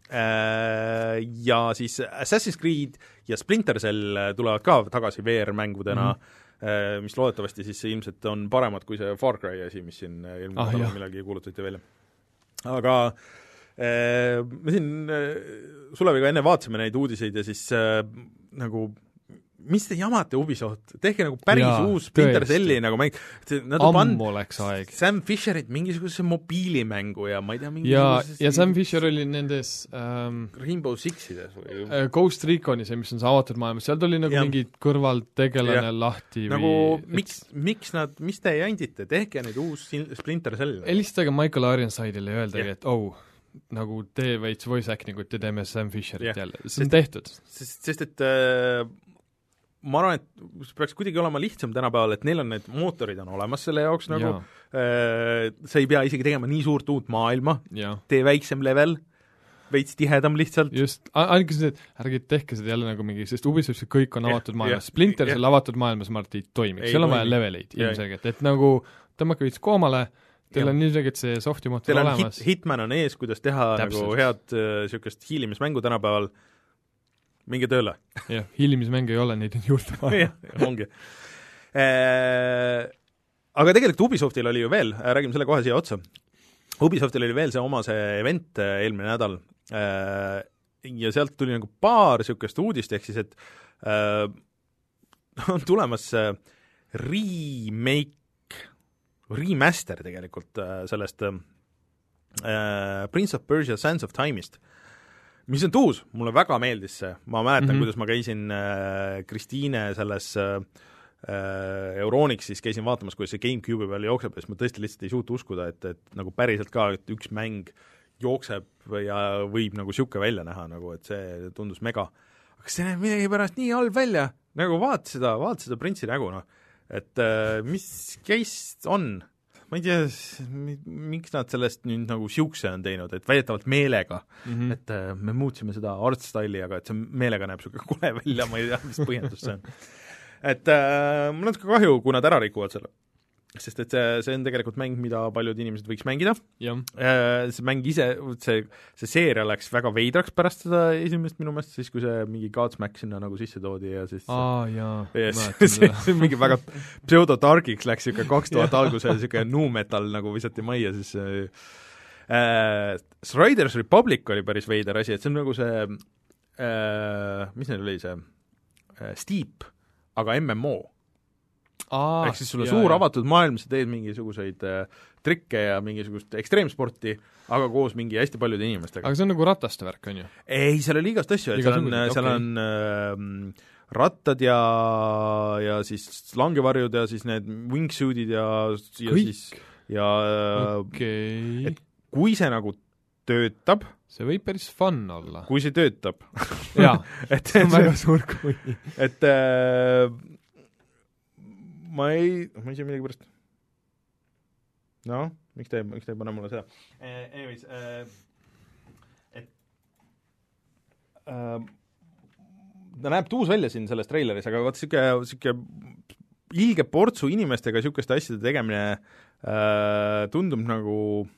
Äh, ja siis Assassin's Creed ja Splinter Cell tulevad ka tagasi V R-mängudena, mm-hmm. mis loodetavasti siis ilmselt on paremad kui see Far Cry asi, mis siin ilmselt ah, on millalgi kuulutati välja. Aga äh, me siin äh, Suleviga enne vaatasime neid uudiseid ja siis äh, nagu mis te jamate Ubisoft, tehke nagu päris jaa, uus Splinter Celli nagu mäng. Ammu läks aeg. Sam Fisherit mingisuguse mobiilimängu ja ma ei tea ja, ja Sam Fisher oli nendes ähm, Rainbow Sixides või? Ghost Recon'i, see, mis on see avatud maailmas, seal tuli nagu ja. mingi kõrvaltegelane ja. lahti nagu või, miks, et... miks nad, mis te jandite, tehke nüüd uus Splinter Cell. Helistage Michael Ironside'ile ja öeldagi, et oh, nagu tee veits voice actingut ja teeme Sam Fisherit ja. jälle, see on sest, tehtud. Sest, sest et äh, ma arvan, et see peaks kuidagi olema lihtsam tänapäeval, et neil on need mootorid on olemas selle jaoks nagu, äh, sa ei pea isegi tegema nii suurt uut maailma, tee väiksem level, veits tihedam lihtsalt. Just, ainult see, et ärge tehke seda jälle nagu mingi, sest Ubisoft kõik on avatud yeah, maailmas, yeah, Splinter yeah. selle avatud maailmas ma arvan, et ei toimiks, seal on vaja leveleid yeah. ilmselgelt, et nagu tõmmake veits koomale, teil ja. on nii selgelt see softi mootor teil olemas. Hit, Hitman on ees, kuidas teha Täpselt. nagu head niisugust uh, hiilimismängu tänapäeval, minge tööle. jah, hiilimismänge ei ole, neid on juurde vaja. jah, ongi. Aga tegelikult Ubisoftil oli ju veel, räägime selle kohe siia otsa, Ubisoftil oli veel see oma see event eelmine nädal ja sealt tuli nagu paar niisugust uudist, ehk siis, et on tulemas remake, remaster tegelikult sellest Prince of Persia Sands of Time'ist, mis on tuus, mulle väga meeldis see, ma mäletan mm-hmm., kuidas ma käisin äh, Kristiine selles äh, Euronixis, käisin vaatamas, kuidas see GameCube'i peal jookseb ja siis ma tõesti lihtsalt ei suuta uskuda, et, et nagu päriselt ka, et üks mäng jookseb ja võib nagu siuke välja näha, nagu et see tundus mega. Aga see näeb midagi pärast nii halb välja, nagu vaat seda, vaat seda printsi nägu, noh. Et äh, mis case on? Ma ei tea, miks nad sellest nüüd nagu siukse on teinud, et väidetavalt meelega, mm-hmm. et äh, me muutsime seda artstyle'i, aga et see meelega näeb siuke kole välja, ma ei tea, mis põhjendus see on. Et äh, mul on natuke kahju, kui nad ära rikuvad selle, sest et see, see on tegelikult mäng, mida paljud inimesed võiks mängida. Äh, see mäng ise, see, see seeria läks väga veidraks pärast seda esimest minu meelest, siis kui see mingi Godsmack sinna nagu sisse toodi ja siis aa, jaa, ja see, see, see mingi väga pseudotargiks läks siuke kaks tuhat alguse siuke nu metal nagu visati majja, siis äh, Riders Republic oli päris veider asi, et see on nagu see äh, mis neil oli see Steep, aga M M O. Aa, ehk siis sulle jaa, suur jaa. avatud maailm, sa teed mingisuguseid äh, trikke ja mingisugust ekstreemsporti, aga koos mingi hästi paljude inimestega. aga see on nagu rataste värk, on ju? Ei, seal oli igast asju, et seal on, seal okay. on äh, rattad ja, ja siis langevarjud ja siis need wingsuitid ja, ja Kõik? siis ja okay. et kui see nagu töötab, see võib päris fun olla. kui see töötab jaa, et see on väga suur kui. et äh, ma ei, ma ei tea midagi pärast. noh, miks te, miks te ei pane mulle seda? Uh, anyways, uh, et uh, ta näeb tuus välja siin selles treileris, aga vaat siuke, siuke ilge portsu inimestega siukeste asjade tegemine uh, tundub nagu,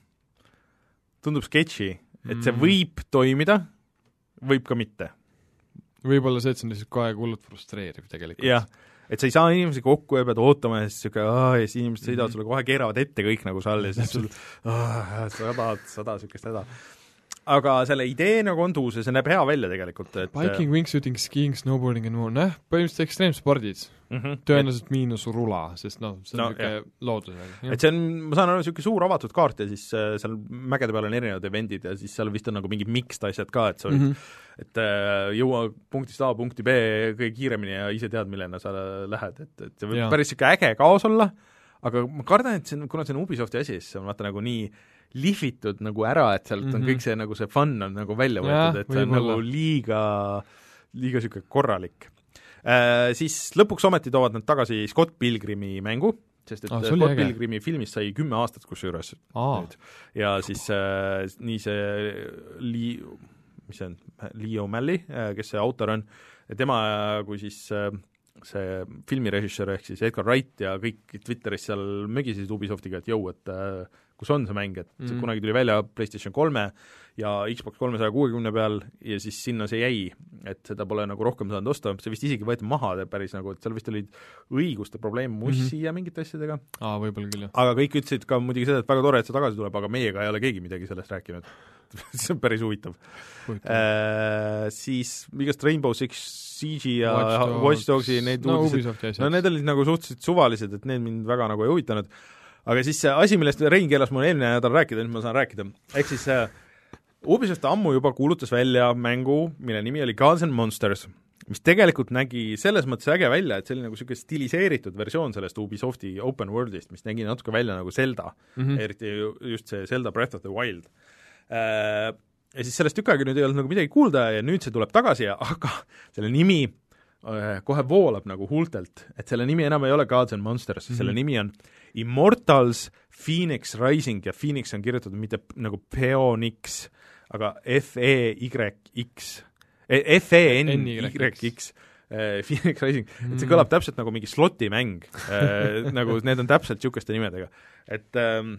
tundub sketši, et see võib toimida, võib ka mitte. Võib-olla see, et see on lihtsalt kogu aeg hullult frustreeriv tegelikult. jah, et sa ei saa inimesi kokku ja pead ootama ja siis siuke, ja siis inimesed sõidavad mm-hmm. sulle kohe, keeravad ette kõik nagu seal ja siis sul sada, sada siukest häda. Aga selle idee nagu on tuus ja see näeb hea välja tegelikult. Et Biking, wingsuiting, skiing, snowboarding and more, näh, põhimõtteliselt ekstreemspordid. Mm-hmm. Tõenäoliselt et, miinus rula, sest noh, see on no, niisugune loodusega. Et see on, ma saan aru, niisugune suur avatud kaart ja siis äh, seal mägede peal on erinevad eventid ja siis seal vist on nagu mingid mixed asjad ka, et sa võid, mm-hmm. et äh, jõua punktist A punkti B kõige kiiremini ja ise tead, millena sa lähed, et, et see võib ja. päris niisugune äge kaos olla, aga ma kardan, et see on, kuna see on Ubisofti asi, siis see on vaata nagu nii lihvitud nagu ära, et sealt mm-hmm. on kõik see nagu see fun on nagu välja võetud, et see on nagu liiga, liiga niisugune korralik. Äh, siis lõpuks ometi toovad nad tagasi Scott Pilgrimi mängu, sest et ah, Scott äge. Pilgrimi filmist sai kümme aastat kusjuures nüüd. Ja siis äh, nii see Lee, mis see on, Lee O'Malley, äh, kes see autor on, tema kui siis äh, see filmirežissöör ehk siis Edgar Wright ja kõik Twitteris seal mögisid Ubisoftiga, et jõu, et äh, kus on see mäng, et mm. kunagi tuli välja PlayStation kolme ja Xbox kolmesaja kuuekümne peal ja siis sinna see jäi, et seda pole nagu rohkem saanud osta, see vist isegi võeti maha päris nagu, et seal vist olid õiguste probleem mussi mm-hmm. ja mingite asjadega. Aa, võib-olla küll, jah. Aga kõik ütlesid ka muidugi seda, et väga tore, et see tagasi tuleb, aga meiega ei ole keegi midagi sellest rääkinud. see on päris huvitav. Äh, siis igast Rainbow Six Siege ja Watch, Watch Dogsi neid no, uudised, no need olid nagu suhteliselt suvalised, et need mind väga nagu ei huvitanud. Aga siis see asi, millest Rein keelas mul eelmine nädal rääkida, nüüd ma saan rääkida. Ehk siis äh, Ubisoft ammu juba kuulutas välja mängu, mille nimi oli Gods and Monsters, mis tegelikult nägi selles mõttes äge välja, et see oli nagu niisugune stiliseeritud versioon sellest Ubisofti open worldist, mis nägi natuke välja nagu Zelda mm-hmm., eriti just see Zelda Breath of the Wild. Äh, ja siis sellest tükk aega nüüd ei olnud nagu midagi kuulda ja nüüd see tuleb tagasi, ja, aga selle nimi äh, kohe voolab nagu huultelt, et selle nimi enam ei ole Gods and Monsters mm-hmm., selle nimi on Immortals Phoenix Rising ja Phoenix on kirjutatud mitte nagu Phoenix, aga F E Y X, F E N Y X, Phoenix Rising, et see kõlab täpselt nagu mingi slotimäng, nagu need on täpselt niisuguste nimedega. Et ähm,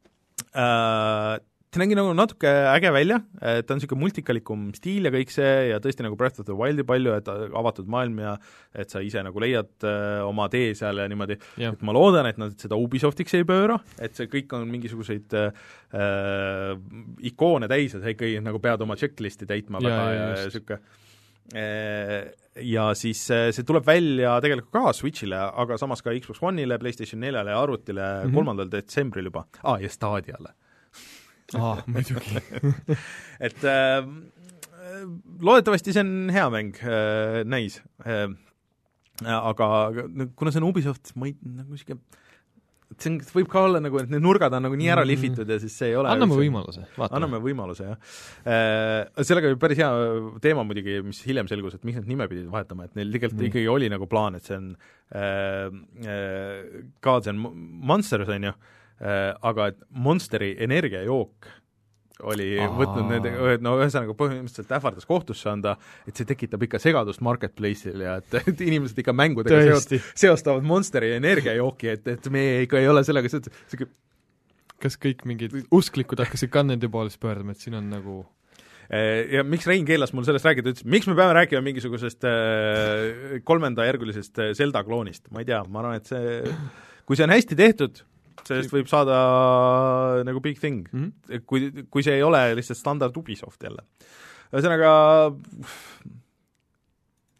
äh, see nägi nagu natuke äge välja, et on niisugune multikalikum stiil ja kõik see ja tõesti nagu Breath of the Wildi palju, et avatud maailm ja et sa ise nagu leiad äh, oma tee seal ja niimoodi, yeah. Et ma loodan, et nad seda Ubisoftiks ei pööra, et see kõik on mingisuguseid äh, ikoone täis ja sa ikkagi nagu pead oma checklisti täitma ja, väga ja, ja niisugune äh, ja siis see tuleb välja tegelikult ka Switchile, aga samas ka Xbox One'ile, PlayStation neljale ja arvutile mm-hmm. kolmandal detsembril juba, aa ah, ja Stadiale aa, muidugi et äh, loodetavasti see on hea mäng äh,, näis äh,. aga kuna see on Ubisoft, ma ei, nagu siuke, see on, võib ka olla nagu, et need nurgad on nagu nii ära lihvitud ja siis see ei ole anname võimaluse, vaatame. Anname võimaluse, jah äh,. Sellega oli päris hea teema muidugi, mis hiljem selgus, et miks need nime pidid vahetama, et neil tegelikult mm. ikkagi oli nagu plaan, et see on äh, äh, Gods and Monsters, on ju, aga et Monsteri energiajook oli Aa. võtnud need, no ühesõnaga põhimõtteliselt ähvardas kohtusse anda, et see tekitab ikka segadust marketplace'il ja et, et inimesed ikka mängudega seost, seostavad Monsteri energiajooki, et, et me ikka ei ole sellega see, see... kas kõik mingid usklikud hakkasid ka nende poolest pöördama, et siin on nagu ja miks Rein keelas mul sellest rääkida, ütles, miks me peame rääkima mingisugusest äh, kolmendajärgulisest Zelda kloonist, ma ei tea, ma arvan, et see, kui see on hästi tehtud, sellest võib saada nagu big thing mm-hmm. kui, kui see ei ole lihtsalt standard Ubisoft jälle. Ühesõnaga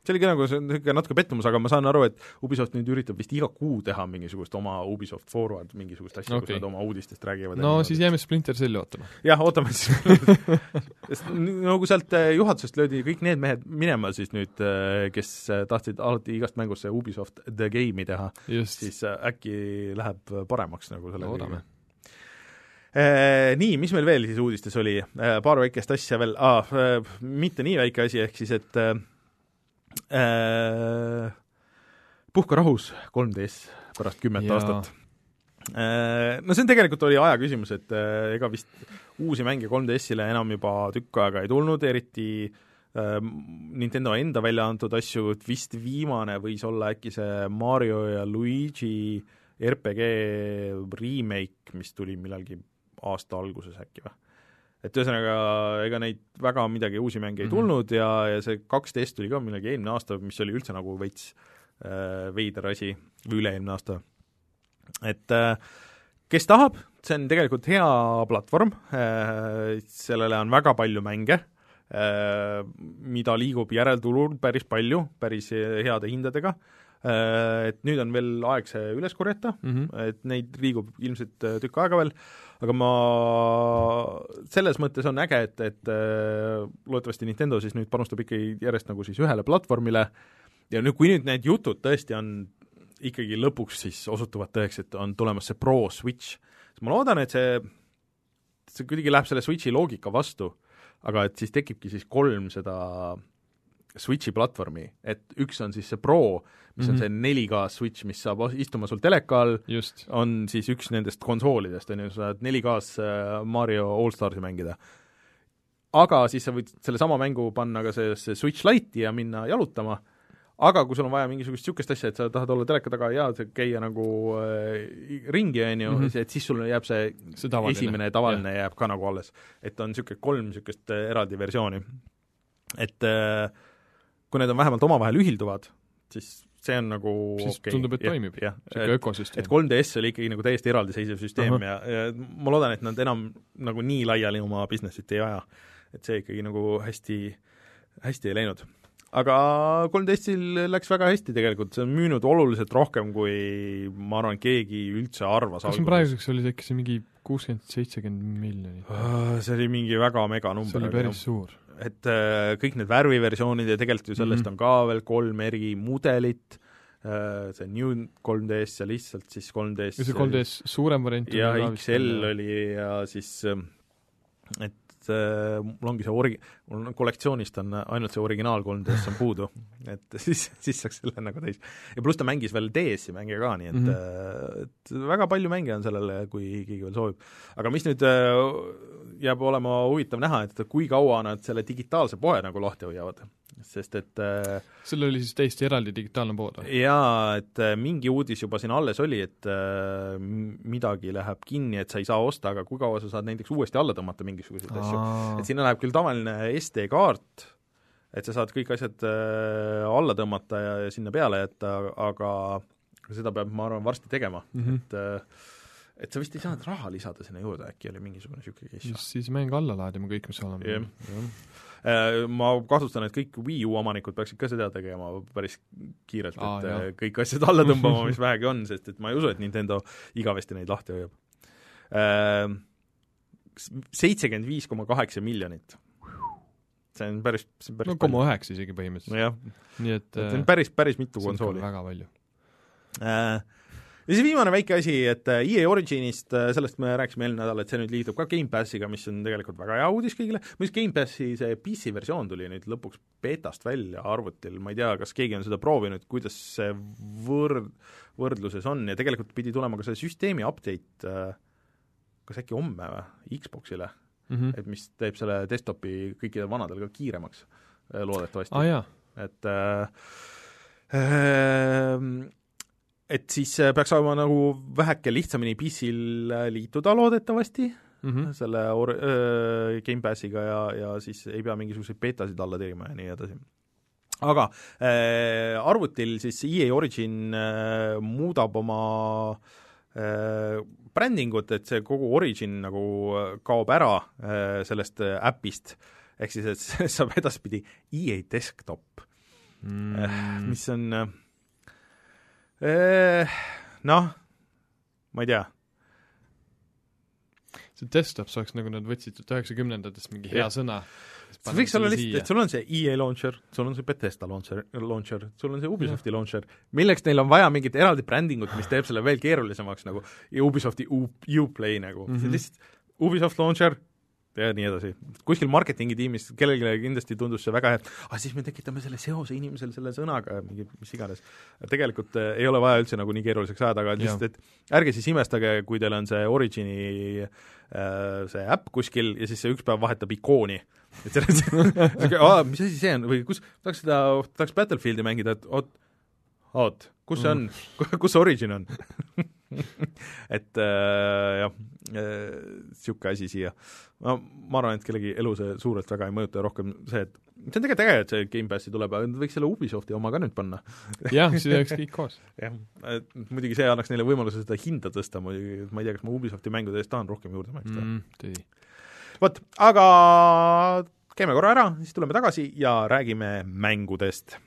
see oli ka nagu see natuke pettumus, aga ma saan aru, et Ubisoft nüüd üritab vist iga kuu teha mingisugust oma Ubisoft Forward, mingisugust asja okay., kus nad oma uudistest räägivad. No siis jääme Splinter Celli ootama. jah, ootame siis. no kui sealt juhatusest löödi kõik need mehed minema siis nüüd, kes tahtsid alati igast mängust see Ubisoft The Game'i teha, Just. siis äkki läheb paremaks nagu selle Loodame. Äh, nii, mis meil veel siis uudistes oli? Äh, paar väikest asja veel, ah, äh, mitte nii väike asi, ehk siis, et äh, äh, puhka rahus kolm D S pärast kümmet Jaa. aastat. Äh, no see on tegelikult oli aja küsimus, et äh, ega vist uusi mänge kolm D S-ile enam juba tükk aega ei tulnud, eriti äh, Nintendo enda välja antud asju, vist viimane võis olla äkki see Mario ja Luigi R P G remake, mis tuli millalgi aasta alguses äkki või. Et ühesõnaga, ega neid väga midagi uusi mänge ei tulnud mm-hmm. ja, ja see kaks D S tuli ka millalgi eelmine aasta, mis oli üldse nagu veits äh, veider asi, või üle-eelmine aasta. Et äh, kes tahab, see on tegelikult hea platvorm äh,, sellele on väga palju mänge äh,, mida liigub järeltulul päris palju, päris heade hindadega, äh, et nüüd on veel aeg see üles korjata mm-hmm., et neid liigub ilmselt tükk aega veel, aga ma, selles mõttes on äge, et, et loodetavasti Nintendo siis nüüd panustab ikkagi järjest nagu siis ühele platvormile ja nüüd, kui nüüd need jutud tõesti on ikkagi lõpuks siis osutuvad tõeks, et on tulemas see Pro Switch, siis ma loodan, et see, see kuidagi läheb selle Switchi loogika vastu, aga et siis tekibki siis kolm seda Switchi platvormi, et üks on siis see Pro, mis mm-hmm. on see neli K Switch, mis saab istuma sul teleka all, on siis üks nendest konsoolidest, on ju, sa saad neli K-s Mario All-Starsi mängida. Aga siis sa võid selle sama mängu panna ka see, see Switch Lite'i ja minna jalutama, aga kui sul on vaja mingisugust sükest asja, et sa tahad olla teleka taga ja käia nagu äh, ringi, on ju, mm-hmm. et siis sul jääb see, see tavaline. esimene tavaline ja. jääb ka nagu alles. Et on niisugune kolm niisugust eraldi versiooni. Et äh, kui need on vähemalt omavahel ühilduvad, siis see on nagu siis okay. tundub, et ja, toimib, siuke ökosüsteem. Et kolm D S oli ikkagi nagu täiesti eraldiseisev süsteem uh-huh. ja, ja ma loodan, et nad enam nagu nii laiali oma businessit ei aja. Et see ikkagi nagu hästi, hästi ei läinud. Aga kolm D S-il läks väga hästi tegelikult, see on müünud oluliselt rohkem, kui ma arvan, keegi üldse arvas. Kas on praeguseks oli äkki see mingi kuuskümmend seitsekümmend miljonit? See oli mingi väga mega number. See oli päris suur. Et äh, kõik need värviversioonid ja tegelikult ju sellest mm-hmm. on ka veel kolm eri mudelit, äh, see New kolm D S ja lihtsalt siis kolm D S. Ja see kolm D S suurem variant. Ja X L oli ja siis, et äh, mul ongi see origi-, mul on kollektsioonist on ainult see originaal kolm D S on puudu, et siis, siis saaks selle nagu täis. Ja pluss ta mängis veel D S-i mänge ka, nii et, mm-hmm. et väga palju mänge on sellele, kui keegi veel soovib. Aga mis nüüd jääb olema huvitav näha, et kui kaua nad selle digitaalse poe nagu lahti hoiavad, sest et selle oli siis täiesti eraldi digitaalne pood? Jaa, et mingi uudis juba siin alles oli, et midagi läheb kinni, et sa ei saa osta, aga kui kaua sa saad näiteks uuesti alla tõmmata mingisuguseid asju. Et sinna läheb küll tavaline S D-kaart, et sa saad kõik asjad alla tõmmata ja, ja sinna peale jätta, aga seda peab, ma arvan, varsti tegema, mm-hmm. et et sa vist ei saanud raha lisada sinna juurde, äkki oli mingisugune niisugune kes. Siis mäng alla laadima kõik, mis olema. Yeah. Yeah. Ma kahtlustan, et kõik Wii U omanikud peaksid ka seda tegema päris kiirelt, Aa, et jah. kõik asjad alla tõmbama, mis vähegi on, sest et ma ei usu, et Nintendo igavesti neid lahti hoiab. seitsekümmend viis koma kaheksa miljonit. See on päris, see on päris no koma üheksa isegi põhimõtteliselt. No, nii et see on päris, päris mitu konsooli. väga palju. Äh, ja siis viimane väike asi, et E A Originist, sellest me rääkisime eelmine nädal, et see nüüd liitub ka Game Passiga, mis on tegelikult väga hea uudis kõigile. Mis Game Passi see P C versioon tuli nüüd lõpuks betast välja arvutil, ma ei tea, kas keegi on seda proovinud, kuidas see võrd, võrdluses on ja tegelikult pidi tulema ka see süsteemi update, kas äkki homme või Xboxile, mm-hmm. et mis teeb selle desktopi kõikide vanadel ka kiiremaks loodetavasti. Ah, jah. Et äh, äh, et siis peaks olema nagu väheke lihtsamini P C-l liituda loodetavasti mm-hmm. selle or-, äh, Game Passiga ja, ja siis ei pea mingisuguseid betasid alla tegema ja nii edasi. Aga äh, arvutil siis E A Origin äh, muudab oma äh, brändingut, et see kogu Origin nagu kaob ära äh, sellest äpist, ehk siis, et saab edaspidi E A Desktop. mm. mis on eh, noh, ma ei tea. See desktops oleks nagu nad võtsid üheksakümnendatest mingi hea ja. sõna. See võiks olla lihtsalt, et sul on see E A launcher, sul on see Bethesda launcher, launcher sul on see Ubisofti ja. launcher, milleks neil on vaja mingit eraldi brändingut, mis teeb selle veel keerulisemaks nagu ja Ubisofti Uplay nagu mm. -hmm. lihtsalt Ubisoft launcher ja nii edasi. Kuskil marketingi tiimis kellelegi kindlasti tundus see väga hea, ah siis me tekitame selle seose inimesel selle sõnaga, mingi, mis iganes. Tegelikult äh, ei ole vaja üldse nagu nii keeruliseks ajada, aga lihtsalt, et ärge siis imestage, kui teil on see Origini äh, see äpp kuskil ja siis see üks päev vahetab ikooni. Et see ah, mis asi see on? Või kus, tahaks seda, tahaks Battlefieldi mängida, et oot, oot, kus see on? Mm. Kus see Origin on? et äh, jah, niisugune asi siia. Ma, ma arvan, et kellegi elu see suurelt väga ei mõjuta rohkem see, et see on tegelikult äge, et see Game Passi tuleb, aga võiks selle Ubisofti oma ka nüüd panna. jah, siis oleks kõik koos. jah, et muidugi see annaks neile võimaluse seda hinda tõsta, muidugi ma ei tea, kas ma Ubisofti mängude eest tahan rohkem juurde maksta. Mm, tõi. Vot, aga käime korra ära, siis tuleme tagasi ja räägime mängudest.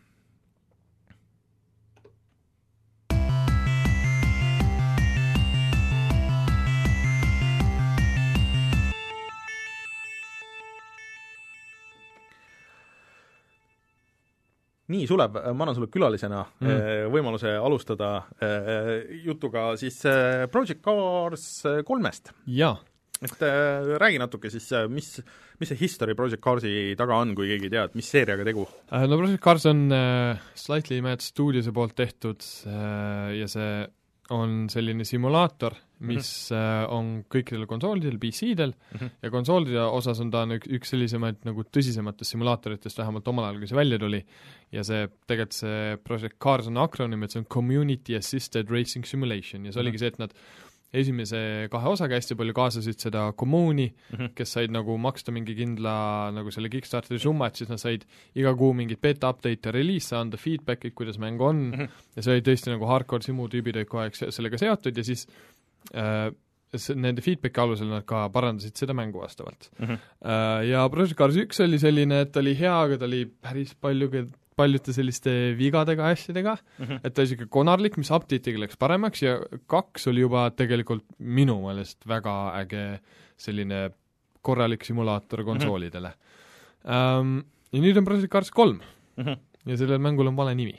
Nii, Sulev, ma annan sulle külalisena mm. võimaluse alustada jutuga siis Project Cars kolmest. Jaa. Et räägi natuke siis, mis, mis see history Project Carsi taga on, kui keegi tead, mis seeriaga tegu? No Project Cars on uh, Slightly Mad Studiose poolt tehtud uh, ja see on selline simulaator, mis mm-hmm. uh, on kõikidel konsoolidel, P C-del mm-hmm. ja konsoolide osas on ta üks, üks sellisemaid nagu tõsisematest simulaatoritest, vähemalt omal ajal, kui see välja tuli. Ja see, tegelikult see Project Cars on akronym, et see on Community Assisted Racing Simulation ja see mm-hmm. oligi see, et nad esimese kahe osaga hästi palju kaasasid seda kommuuni mm-hmm., kes said nagu maksta mingi kindla nagu selle Kickstarteri summa, et siis nad said iga kuu mingit beta-update ja release, anda feedback'id, kuidas mäng on mm-hmm. ja see oli tõesti nagu hardcore simu tüübid olid kogu aeg sellega seotud ja siis äh, nende feedbacki alusel nad ka parandasid seda mängu vastavalt mm-hmm. äh, ja Project Cars üks oli selline, et ta oli hea, aga ta oli päris palju paljude selliste vigadega asjadega, mm-hmm. et ta oli siuke konarlik, mis update'iga läks paremaks ja kaks oli juba tegelikult minu meelest väga äge selline korralik simulaator konsoolidele. Mm-hmm. Um, ja nüüd on Project Cars kolm mm-hmm. ja sellel mängul on vale nimi.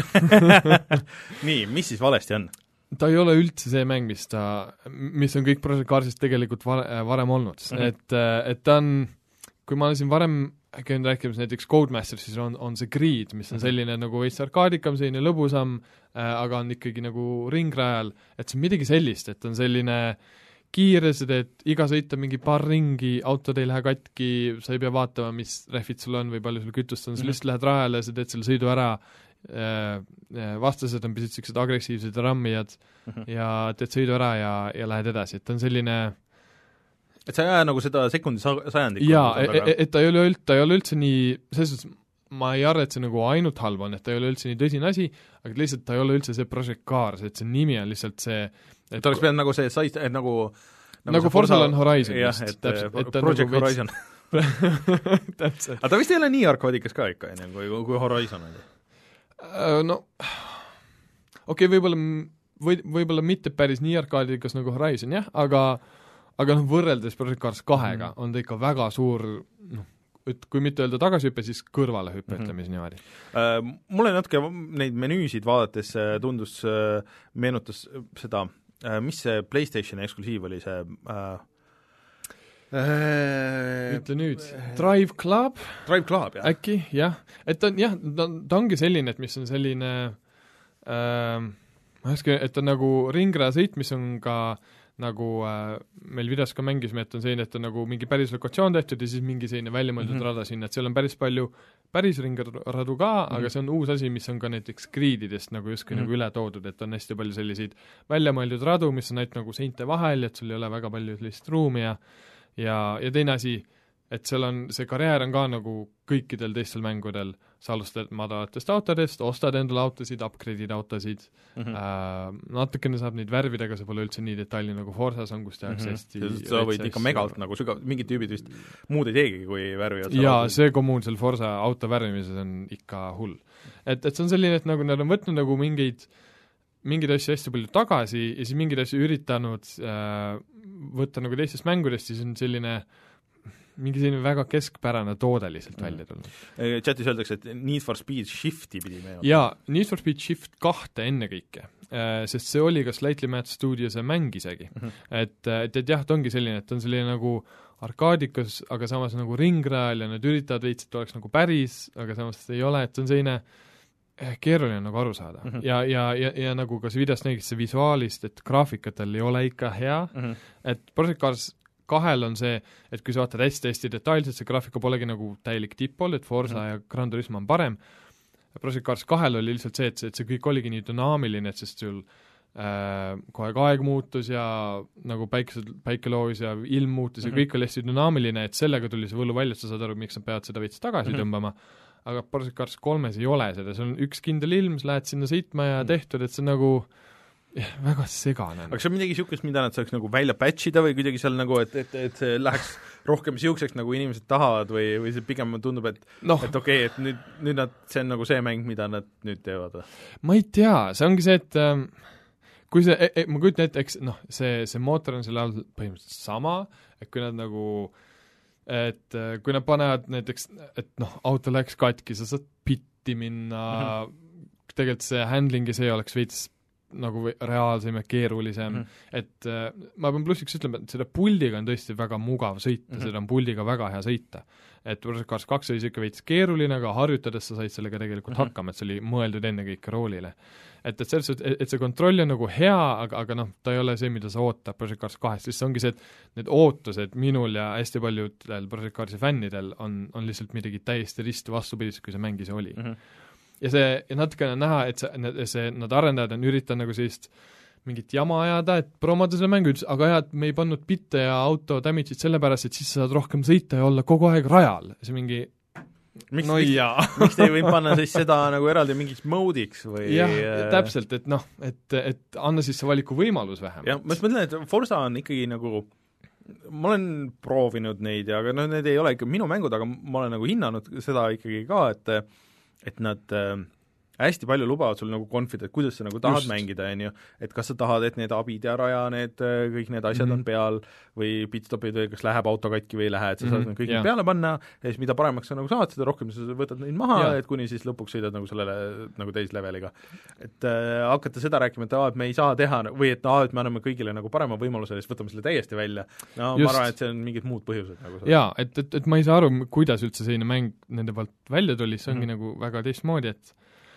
Nii, mis siis valesti on? Ta ei ole üldse see mäng, mis ta, mis on kõik Project Carsist tegelikult varem olnud, mm-hmm. et, et ta on, kui ma olen siin varem käin rääkimas näiteks Codemasters, siis on, on see Grid, mis on selline mm-hmm. nagu veits arkaadikam, selline lõbusam äh,, aga on ikkagi nagu ringrajal, et see on midagi sellist, et on selline kiire, sa teed iga sõita mingi paar ringi, autod ei lähe katki, sa ei pea vaatama, mis rehvid sul on või palju sul kütust on, sa mm-hmm. lihtsalt lähed rajale, sa teed selle sõidu ära, äh, vastased on pisut sellised agressiivsed rammijad mm-hmm. ja teed sõidu ära ja, ja lähed edasi, et on selline et sa ei aja nagu seda sekundi sajandikku? Jaa, et, et ta ei ole üld, ta ei ole üldse nii, selles suhtes ma ei arva, et see nagu ainult halb on, et ta ei ole üldse nii tõsine asi, aga lihtsalt ta ei ole üldse see Project Cars, et see nimi on lihtsalt see et ta oleks pidanud nagu see sais-, et nagu nagu, nagu Forzal on Horizon jah, et, täpselt, et Project nagu Horizon täpselt. aga ta vist ei ole nii arkaadikas ka ikka, enne kui, kui Horizon oli? No okei okay,, võib-olla või, võib-olla mitte päris nii arkaadikas nagu Horizon, jah, aga aga noh, võrreldes Project Cars kahega mm. on ta ikka väga suur, noh, et kui mitte öelda tagasihüpe, siis kõrvalehüpe mm, -hmm. ütleme siis niimoodi. Uh, mulle natuke neid menüüsid vaadates tundus, uh, meenutas seda, uh, mis see PlayStationi eksklusiiv oli, see uh, uh, ütle nüüd, Drive Club? Drive Club, jah. Äkki, jah. Et ta on, jah, ta, ta ongi selline, et mis on selline uh, ma ei oska, et on nagu ringraja sõit, mis on ka nagu äh, meil videos ka mängisime, et on selline, et on nagu mingi päris lokatsioon tehtud ja siis mingi selline väljamõeldud mm -hmm. rada sinna, et seal on päris palju päris ringradu ka, mm -hmm. aga see on uus asi, mis on ka näiteks Grididest nagu justkui mm -hmm. nagu üle toodud, et on hästi palju selliseid väljamõeldud radu, mis on ainult nagu seinte vahel, et sul ei ole väga palju sellist ruumi ja ja, ja teine asi, et seal on, see karjäär on ka nagu kõikidel teistel mängudel sa alustad madalatest autodest, ostad endale autosid, upgrade'id autosid mm, -hmm. äh, natukene saab neid värvida, aga see pole üldse nii detailne nagu Forsas on, kus tehakse mm -hmm. hästi sa võid ikka megalt nagu sügav, mingid tüübid vist muud ei teegi, kui värvivad. jaa, see kommuun seal Forsa auto värvimises on ikka hull. et, et see on selline, et nagu nad on võtnud nagu mingeid mingeid asju hästi palju tagasi ja siis mingeid asju üritanud äh, võtta nagu teistest mängudest, siis on selline mingi selline väga keskpärane toode lihtsalt mm. välja tulnud. Chatis öeldakse, et Need for Speed Shifti pidi meenutama. jaa, Need for Speed Shift kahte ennekõike, sest see oli ka Slightly Mad Studiose mäng isegi mm. -hmm. et, et, et jah, ta ongi selline, et on selline nagu arkaadikas, aga samas nagu ringrajal ja nad üritavad veits, et oleks nagu päris, aga samas ei ole, et see on selline keeruline nagu aru saada mm. -hmm. ja, ja, ja, ja nagu ka see videost nägid see visuaalist, et graafikatel ei ole ikka hea mm, -hmm. et Project Cars kahel on see, et kui sa vaatad hästi-hästi detailselt, see graafika polegi nagu täielik tippol, et Forza mm-hmm. ja Gran Turismo on parem. Project Cars kahel oli lihtsalt see, et see, et see kõik oligi nii dünaamiline, et sest sul äh, kogu aeg aeg muutus ja nagu päikesed, päike loovis ja ilm muutus mm-hmm. ja kõik oli hästi dünaamiline, et sellega tuli see võlu välja, et sa saad aru, miks nad peavad seda veits tagasi mm-hmm. tõmbama, aga Project Cars kolmes ei ole seda, see on üks kindel ilm, sa lähed sinna sõitma ja mm-hmm. tehtud, et see on nagu jah, väga segane. aga see on midagi niisugust, mida nad saaks nagu välja patchida või kuidagi seal nagu, et, et, et see läheks rohkem niisuguseks, nagu inimesed tahavad või, või see pigem tundub, et no. et okei okay,, et nüüd, nüüd nad, see on nagu see mäng, mida nad nüüd teevad? Ma ei tea, see ongi see, et ähm, kui see, e, e, ma kujutan ette, eks noh, see, see mootor on selle all põhimõtteliselt sama, et kui nad nagu et kui nad panevad näiteks, et noh, auto läks katki, sa saad pitti minna mm, -hmm. tegelikult see handling ja see oleks veits nagu reaalsem ja keerulisem mm, -hmm. et äh, ma pean plussiks ütlema, et selle puldiga on tõesti väga mugav sõita mm, -hmm. seda on puldiga väga hea sõita. Et Project Cars kaks oli niisugune veits keeruline, aga harjutades sa said sellega tegelikult mm -hmm. hakkama, et see oli mõeldud ennekõike roolile. Et, et selles suhtes, et, et see kontroll on nagu hea, aga, aga noh, ta ei ole see, mida sa ootad Project Cars kahest, siis see ongi see, et need ootused minul ja hästi paljudel Project Carsi fännidel on, on lihtsalt midagi täiesti risti vastupidist, kui see mäng ise oli mm. -hmm. ja see, ja natukene on näha, et see, see, nad arendajad on üritanud nagu sellist mingit jama ajada, et promoda selle mängu, ütles, aga jah, et me ei pannud bitte ja auto damage'id sellepärast, et siis sa saad rohkem sõita ja olla kogu aeg rajal. See mingi miks, no miks, miks te ei võinud panna siis seda nagu eraldi mingiks moodiks või jah, täpselt, et noh, et, et anna siis see valiku võimalus vähemalt. jah, ma just mõtlen, et Forza on ikkagi nagu ma olen proovinud neid ja aga noh, need ei ole ikka minu mängud, aga ma olen nagu hinnanud seda ikkagi ka, et et nad äh, hästi palju lubavad sul nagu konfida, et kuidas sa nagu tahad Just. mängida, on ju, et kas sa tahad, et need abid ja raja, need kõik need asjad mm -hmm. on peal või pitstopid või kas läheb auto katki või ei lähe, et sa mm -hmm. saad kõik yeah. peale panna ja siis mida paremaks sa nagu saad, seda rohkem sa võtad neid maha yeah., et kuni siis lõpuks sõidad nagu sellele nagu täisleveliga. Et äh, hakata seda rääkima, et aa, et me ei saa teha või et aa, et me anname kõigile nagu parema võimaluse ja siis võtame selle täiesti välja. No Just. ma arvan, et see on mingid muud põhjused nagu jaa, et, et, et ma ei saa aru, kuidas üldse selline mäng nende poolt välja tuli, see ongi mm -hmm. nagu väga teistmoodi, et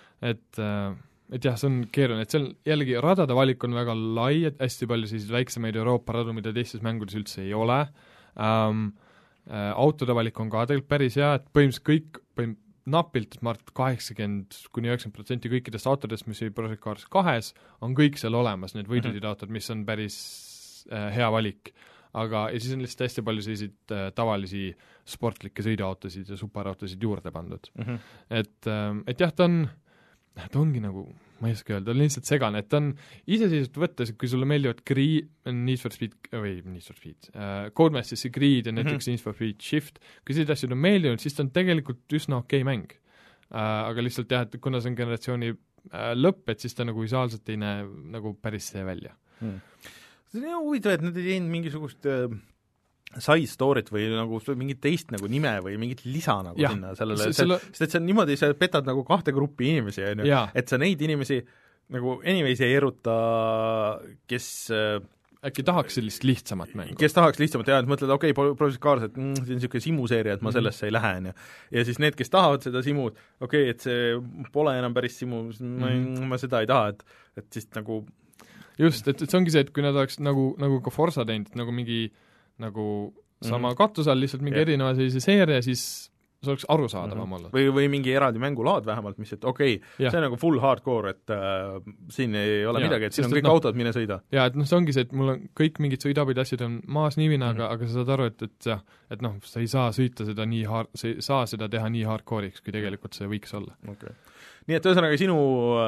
et, et jah, see on keeruline, et seal jällegi radade valik on väga lai, et hästi palju selliseid väiksemaid Euroopa radu, mida teistes mängudes üldse ei ole um,, äh, autode valik on ka tegelikult päris hea, et põhimõtteliselt kõik, põhim-, napilt, ma arvan, et kaheksakümmend kuni üheksakümmend protsenti kõikidest autodest, mis oli Project Cars kahes, on kõik seal olemas, need võidusid autod, mis on päris äh, hea valik. Aga ja siis on lihtsalt hästi palju selliseid äh, tavalisi sportlikke sõiduautosid ja superautosid juurde pandud mm. -hmm. Et, äh, et jah, ta on ta ongi nagu, ma ei oska öelda, ta on lihtsalt segane, et ta on iseseisvalt võttes, kui sulle meeldivad Greed, Need for Speed, või Need for Speed uh,, Codemasters see Greed ja näiteks mm -hmm. Need for Speed Shift, kui sellised asjad on meeldinud, siis ta on tegelikult üsna okei mäng uh,. Aga lihtsalt jah, et kuna see on generatsiooni uh, lõpp, et siis ta nagu visuaalselt ei näe nagu päris see välja mm.. see on huvitav, et nad ei teinud mingisugust uh... side story't või nagu mingit teist nagu nime või mingit lisa nagu ja, sinna sellele, sest selle... et see on niimoodi, sa petad nagu kahte gruppi inimesi, on ju, et sa neid inimesi nagu anyways ei eruta, kes äkki tahaks sellist lihtsamat mängu. Kes tahaks lihtsamat, jah, et mõtled, okei okay,, Project Cars, et mm, see on niisugune simuseeria, et ma sellesse mm -hmm. ei lähe, on ju. Ja siis need, kes tahavad seda simut, okei okay,, et see pole enam päris simu, mm -hmm. ma, ma seda ei taha, et, et siis nagu just, et, et see ongi see, et kui nad oleks nagu, nagu ka Forza teinud, nagu mingi nagu sama mm -hmm. katuse all lihtsalt mingi yeah. erineva sellise seeria, siis see oleks arusaadavam mm -hmm. olla. Või, või mingi eraldi mängulaad vähemalt, mis et okei okay,, see on nagu full hardcore, et äh, siin ei ole ja, midagi, et siin on kõik no, autod, mine sõida. jaa, et noh, see ongi see, et mul on kõik mingid sõidabid asjad on maas niivina mm, -hmm. aga, aga sa saad aru, et, et jah, et noh, sa ei saa sõita seda nii hard-, sa ei saa seda teha nii hardcore'iks, kui tegelikult see võiks olla. Okay. Nii et ühesõnaga sinu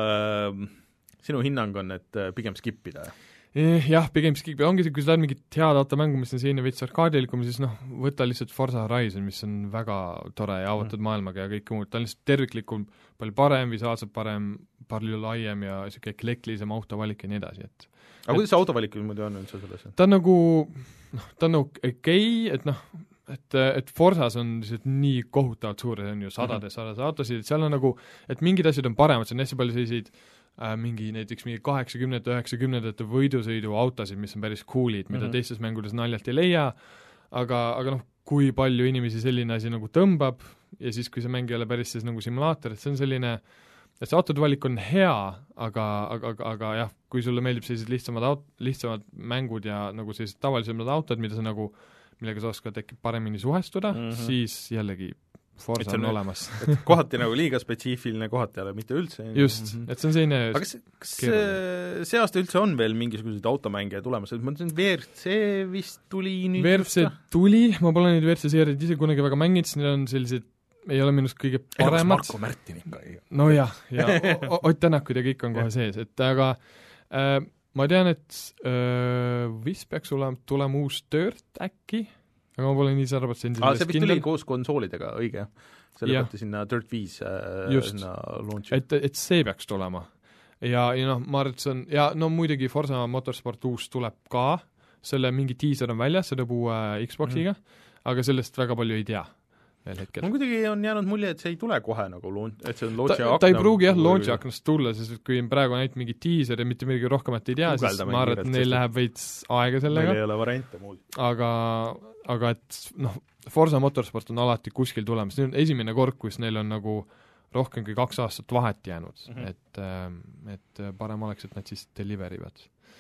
äh, sinu hinnang on, et äh, pigem skipida, jah? Jah, pigem skip, ongi see, kui sa tahad mingit head automängu, mis on selline veits arkaadilikum, siis noh, võta lihtsalt Forza Horizon, mis on väga tore ja avatud mm. maailmaga ja kõik muud, ta on lihtsalt terviklikum, palju parem, visuaalselt parem, palju laiem ja niisugune eklektilisem autovalik ja nii edasi, et aga kuidas see autovalik muidu on üldse selles? ta on nagu, noh, ta on nagu okei okay,, et noh, et, et Forzas on lihtsalt nii kohutavalt suur, see on ju sadades, sadades autosid, et seal on nagu, et mingid asjad on paremad, see on hästi palju selliseid äh, mingi näiteks mingi kaheksakümnendate, üheksakümnendate võidusõidu autosid, mis on päris coolid, mida mm -hmm. teistes mängudes naljalt ei leia, aga, aga noh, kui palju inimesi selline asi nagu tõmbab ja siis, kui see mäng ei ole päris siis nagu simulaator, et see on selline, et see autode valik on hea, aga, aga, aga, aga jah, kui sulle meeldib sellised lihtsamad aut-, lihtsamad mängud ja nagu sellised tavalisemad autod, mida sa nagu millega sa oskad äkki paremini suhestuda mm, -hmm. siis jällegi Forza on, on olemas. kohati nagu liiga spetsiifiline, kohati ei ole mitte üldse. Just, et see on selline aga kas, kas see, see aasta üldse on veel mingisuguseid automänge tulemas? Ma mõtlen, V R C vist tuli nüüd V R C tuli, ma pole neid V R C seeriaid ise kunagi väga mänginud, siis need on sellised, ei ole minust kõige paremad. Marko Märtin ikka. No jah, ja Ott Tänakud ja kõik on kohe sees, et aga äh, ma tean, et äh, vist peaks olema, tulema uus Dirt äkki, aga ma pole nii sada protsenti ah, see vist tuli koos konsoolidega, õige. See lõpeti sinna Dirt viis äh, sinna launchi. Et, et see peaks tulema. Ja, ja noh, ma arvan, et see on, ja no muidugi Forza Motorsport uus tuleb ka, selle mingi teaser on väljas, see tuleb uue Xboxiga, mm. aga sellest väga palju ei tea. No kuidagi on jäänud mulje, et see ei tule kohe nagu launch, et see on launchi akna. Ta ei pruugi jah launchi aknast tulla, sest kui praegu näit mingi teaser ja mitte midagi rohkemat ei tea, siis ma arvan, et neil läheb veits aega sellega. Meil ei ole variante muud. Aga, aga et noh, Forza Motorsport on alati kuskil tulemas, see on esimene kord, kus neil on nagu rohkem kui kaks aastat vahet jäänud, mm -hmm. et, et parem oleks, et nad siis deliver ivad.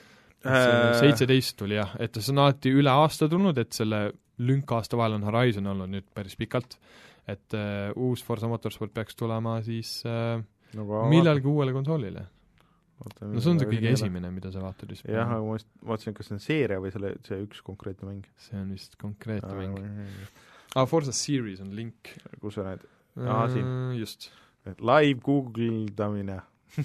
seitseteist tuli jah, et see on alati üle aasta tulnud, et selle lünk aasta vahel on Horizon olnud nüüd päris pikalt, et uh, uus Forza Motorsport peaks tulema siis uh, no, millalgi uuele konsoolile. Vaata, no see on see kõige esimene, mida sa vaatad vist. jah, aga ma vaatasin, kas see on seeria või selle, see üks konkreetne mäng. See on vist konkreetne mäng. Aa, ah, Forza Series on link. Kus sa näed? Aha, siin. Uh, just. Live Googledamine.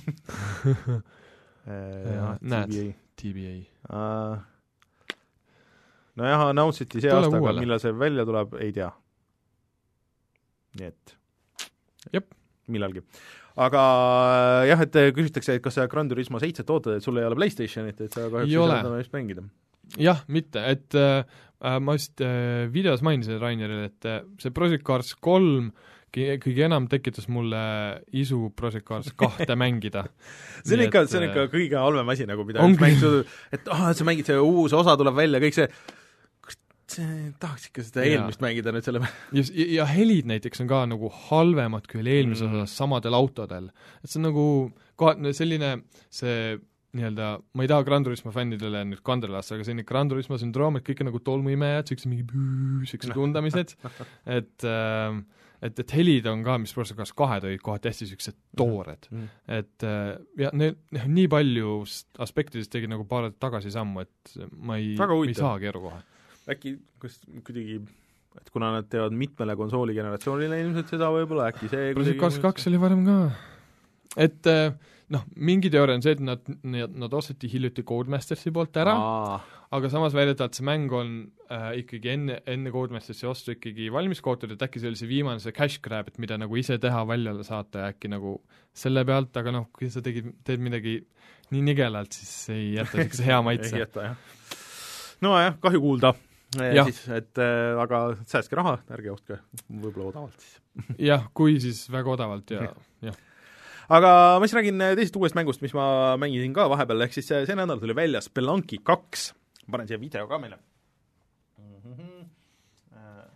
ja, näed, T B A. Uh, no jah, announciti see aasta, aga millal see välja tuleb, ei tea. Nii et Jep. millalgi. Aga jah, et küsitakse, et kas sa Gran Turismo seitset ootad, et sul ei ole PlayStationit, et sa kahjuks ei saa vist mängida. Jah, mitte, et äh, ma just äh, videos mainisin Rainerile, et äh, see Project Cars kolm kõige enam tekitas mulle isu Project Cars kahte mängida. see on ikka, see on ikka kõige halvem asi, nagu mida üks mängid, et ah, sa mängid, see uus osa tuleb välja, kõik see, tahaks ikka seda eelmist ja. mängida nüüd selle ja, ja helid näiteks on ka nagu halvemad kui eelmises mm. osas samadel autodel. Et see on nagu koha, selline see nii-öelda, ma ei taha Gran Turismo fännidele nüüd kandrelasse, aga selline Gran Turismo sündroom, et kõik on nagu tolmuimejad, sellised mingi püü, sellised tundamised, et äh, et, et helid on ka, mis Project Cars kahe tõid kohati hästi sellised toored. Mm. Et ja ne, nii palju aspektidest tegi nagu paar tagasi sammu, et ma ei, ei saagi aru kohe. Äkki, kus kuidagi, et kuna nad teevad mitmele konsooli generatsioonile ilmselt seda võib-olla, äkki see Project Cars kaks oli varem ka. Et noh, mingi teooria on see, et nad, nad osteti hiljuti Codemastersi poolt ära, Aa. aga samas väidetavalt see mäng on äh, ikkagi enne, enne Codemastersi ostu ikkagi valmis kootud, et äkki see oli see viimane see cash grab, et mida nagu ise teha välja saata ja äkki nagu selle pealt, aga noh, kui sa tegid, teed midagi nii nigelalt, siis ei jäta sellise hea maitse. ei jäta, jah. No jah, kahju kuulda. Ja. Siis, et äh, aga säästke raha, ärge ostke võib-olla odavalt siis. jah, kui siis väga odavalt ja jah. Aga ma siis räägin teisest uuest mängust, mis ma mängisin ka vahepeal, ehk siis see, see nädal tuli välja Spelunky kaks. Panen siia video ka meile. Mm-hmm. Äh.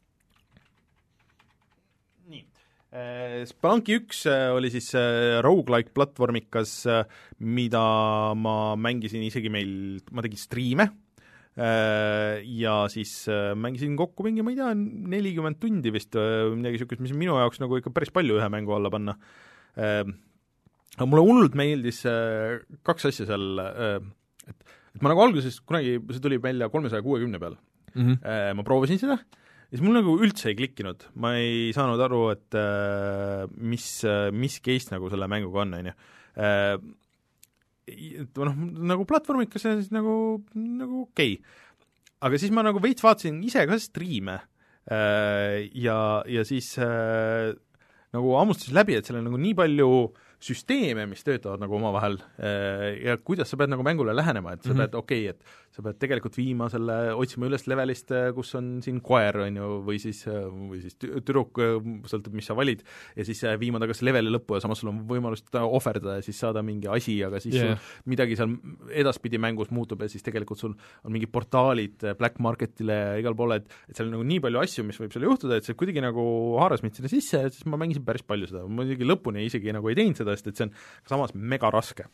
Nii. Äh, Spelunky üks oli siis roguelike platvormikas, mida ma mängisin isegi meil, ma tegin striime ja siis mängisin kokku mingi, ma ei tea, nelikümmend tundi vist, midagi niisugust, mis minu jaoks nagu ikka päris palju ühe mängu alla panna. Aga mulle hullult meeldis kaks asja seal, et, et ma nagu alguses kunagi, see tuli välja kolmesaja kuuekümne peal, mm -hmm. ma proovisin seda, ja siis mul nagu üldse ei klikkinud, ma ei saanud aru, et mis, mis case nagu selle mänguga on, on ju. Et noh, nagu platvormikas ja siis nagu, nagu okei okay. Aga siis ma nagu veits vaatasin ise ka striime ja, ja siis nagu ammustasin läbi, et seal on nagu nii palju süsteeme, mis töötavad nagu omavahel ja kuidas sa pead nagu mängule lähenema, et sa mm -hmm. pead, okei okay,, et sa pead tegelikult viima selle, otsima üles levelist, kus on siin koer, on ju, või siis, või siis tüdruk, sõltub, mis sa valid, ja siis viima ta kas leveli lõppu ja samas sul on võimalus ta ohverdada ja siis saada mingi asi, aga siis yeah. sul midagi seal edaspidi mängus muutub ja siis tegelikult sul on mingi portaalid Black Marketile ja igal poole, et, et seal on nagu nii palju asju, mis võib seal juhtuda, et see kuidagi nagu haaras mind sinna sisse ja siis ma mängisin päris palju seda, ma muidugi lõpuni isegi nagu ei teinud seda, sest et see on samas mega raske.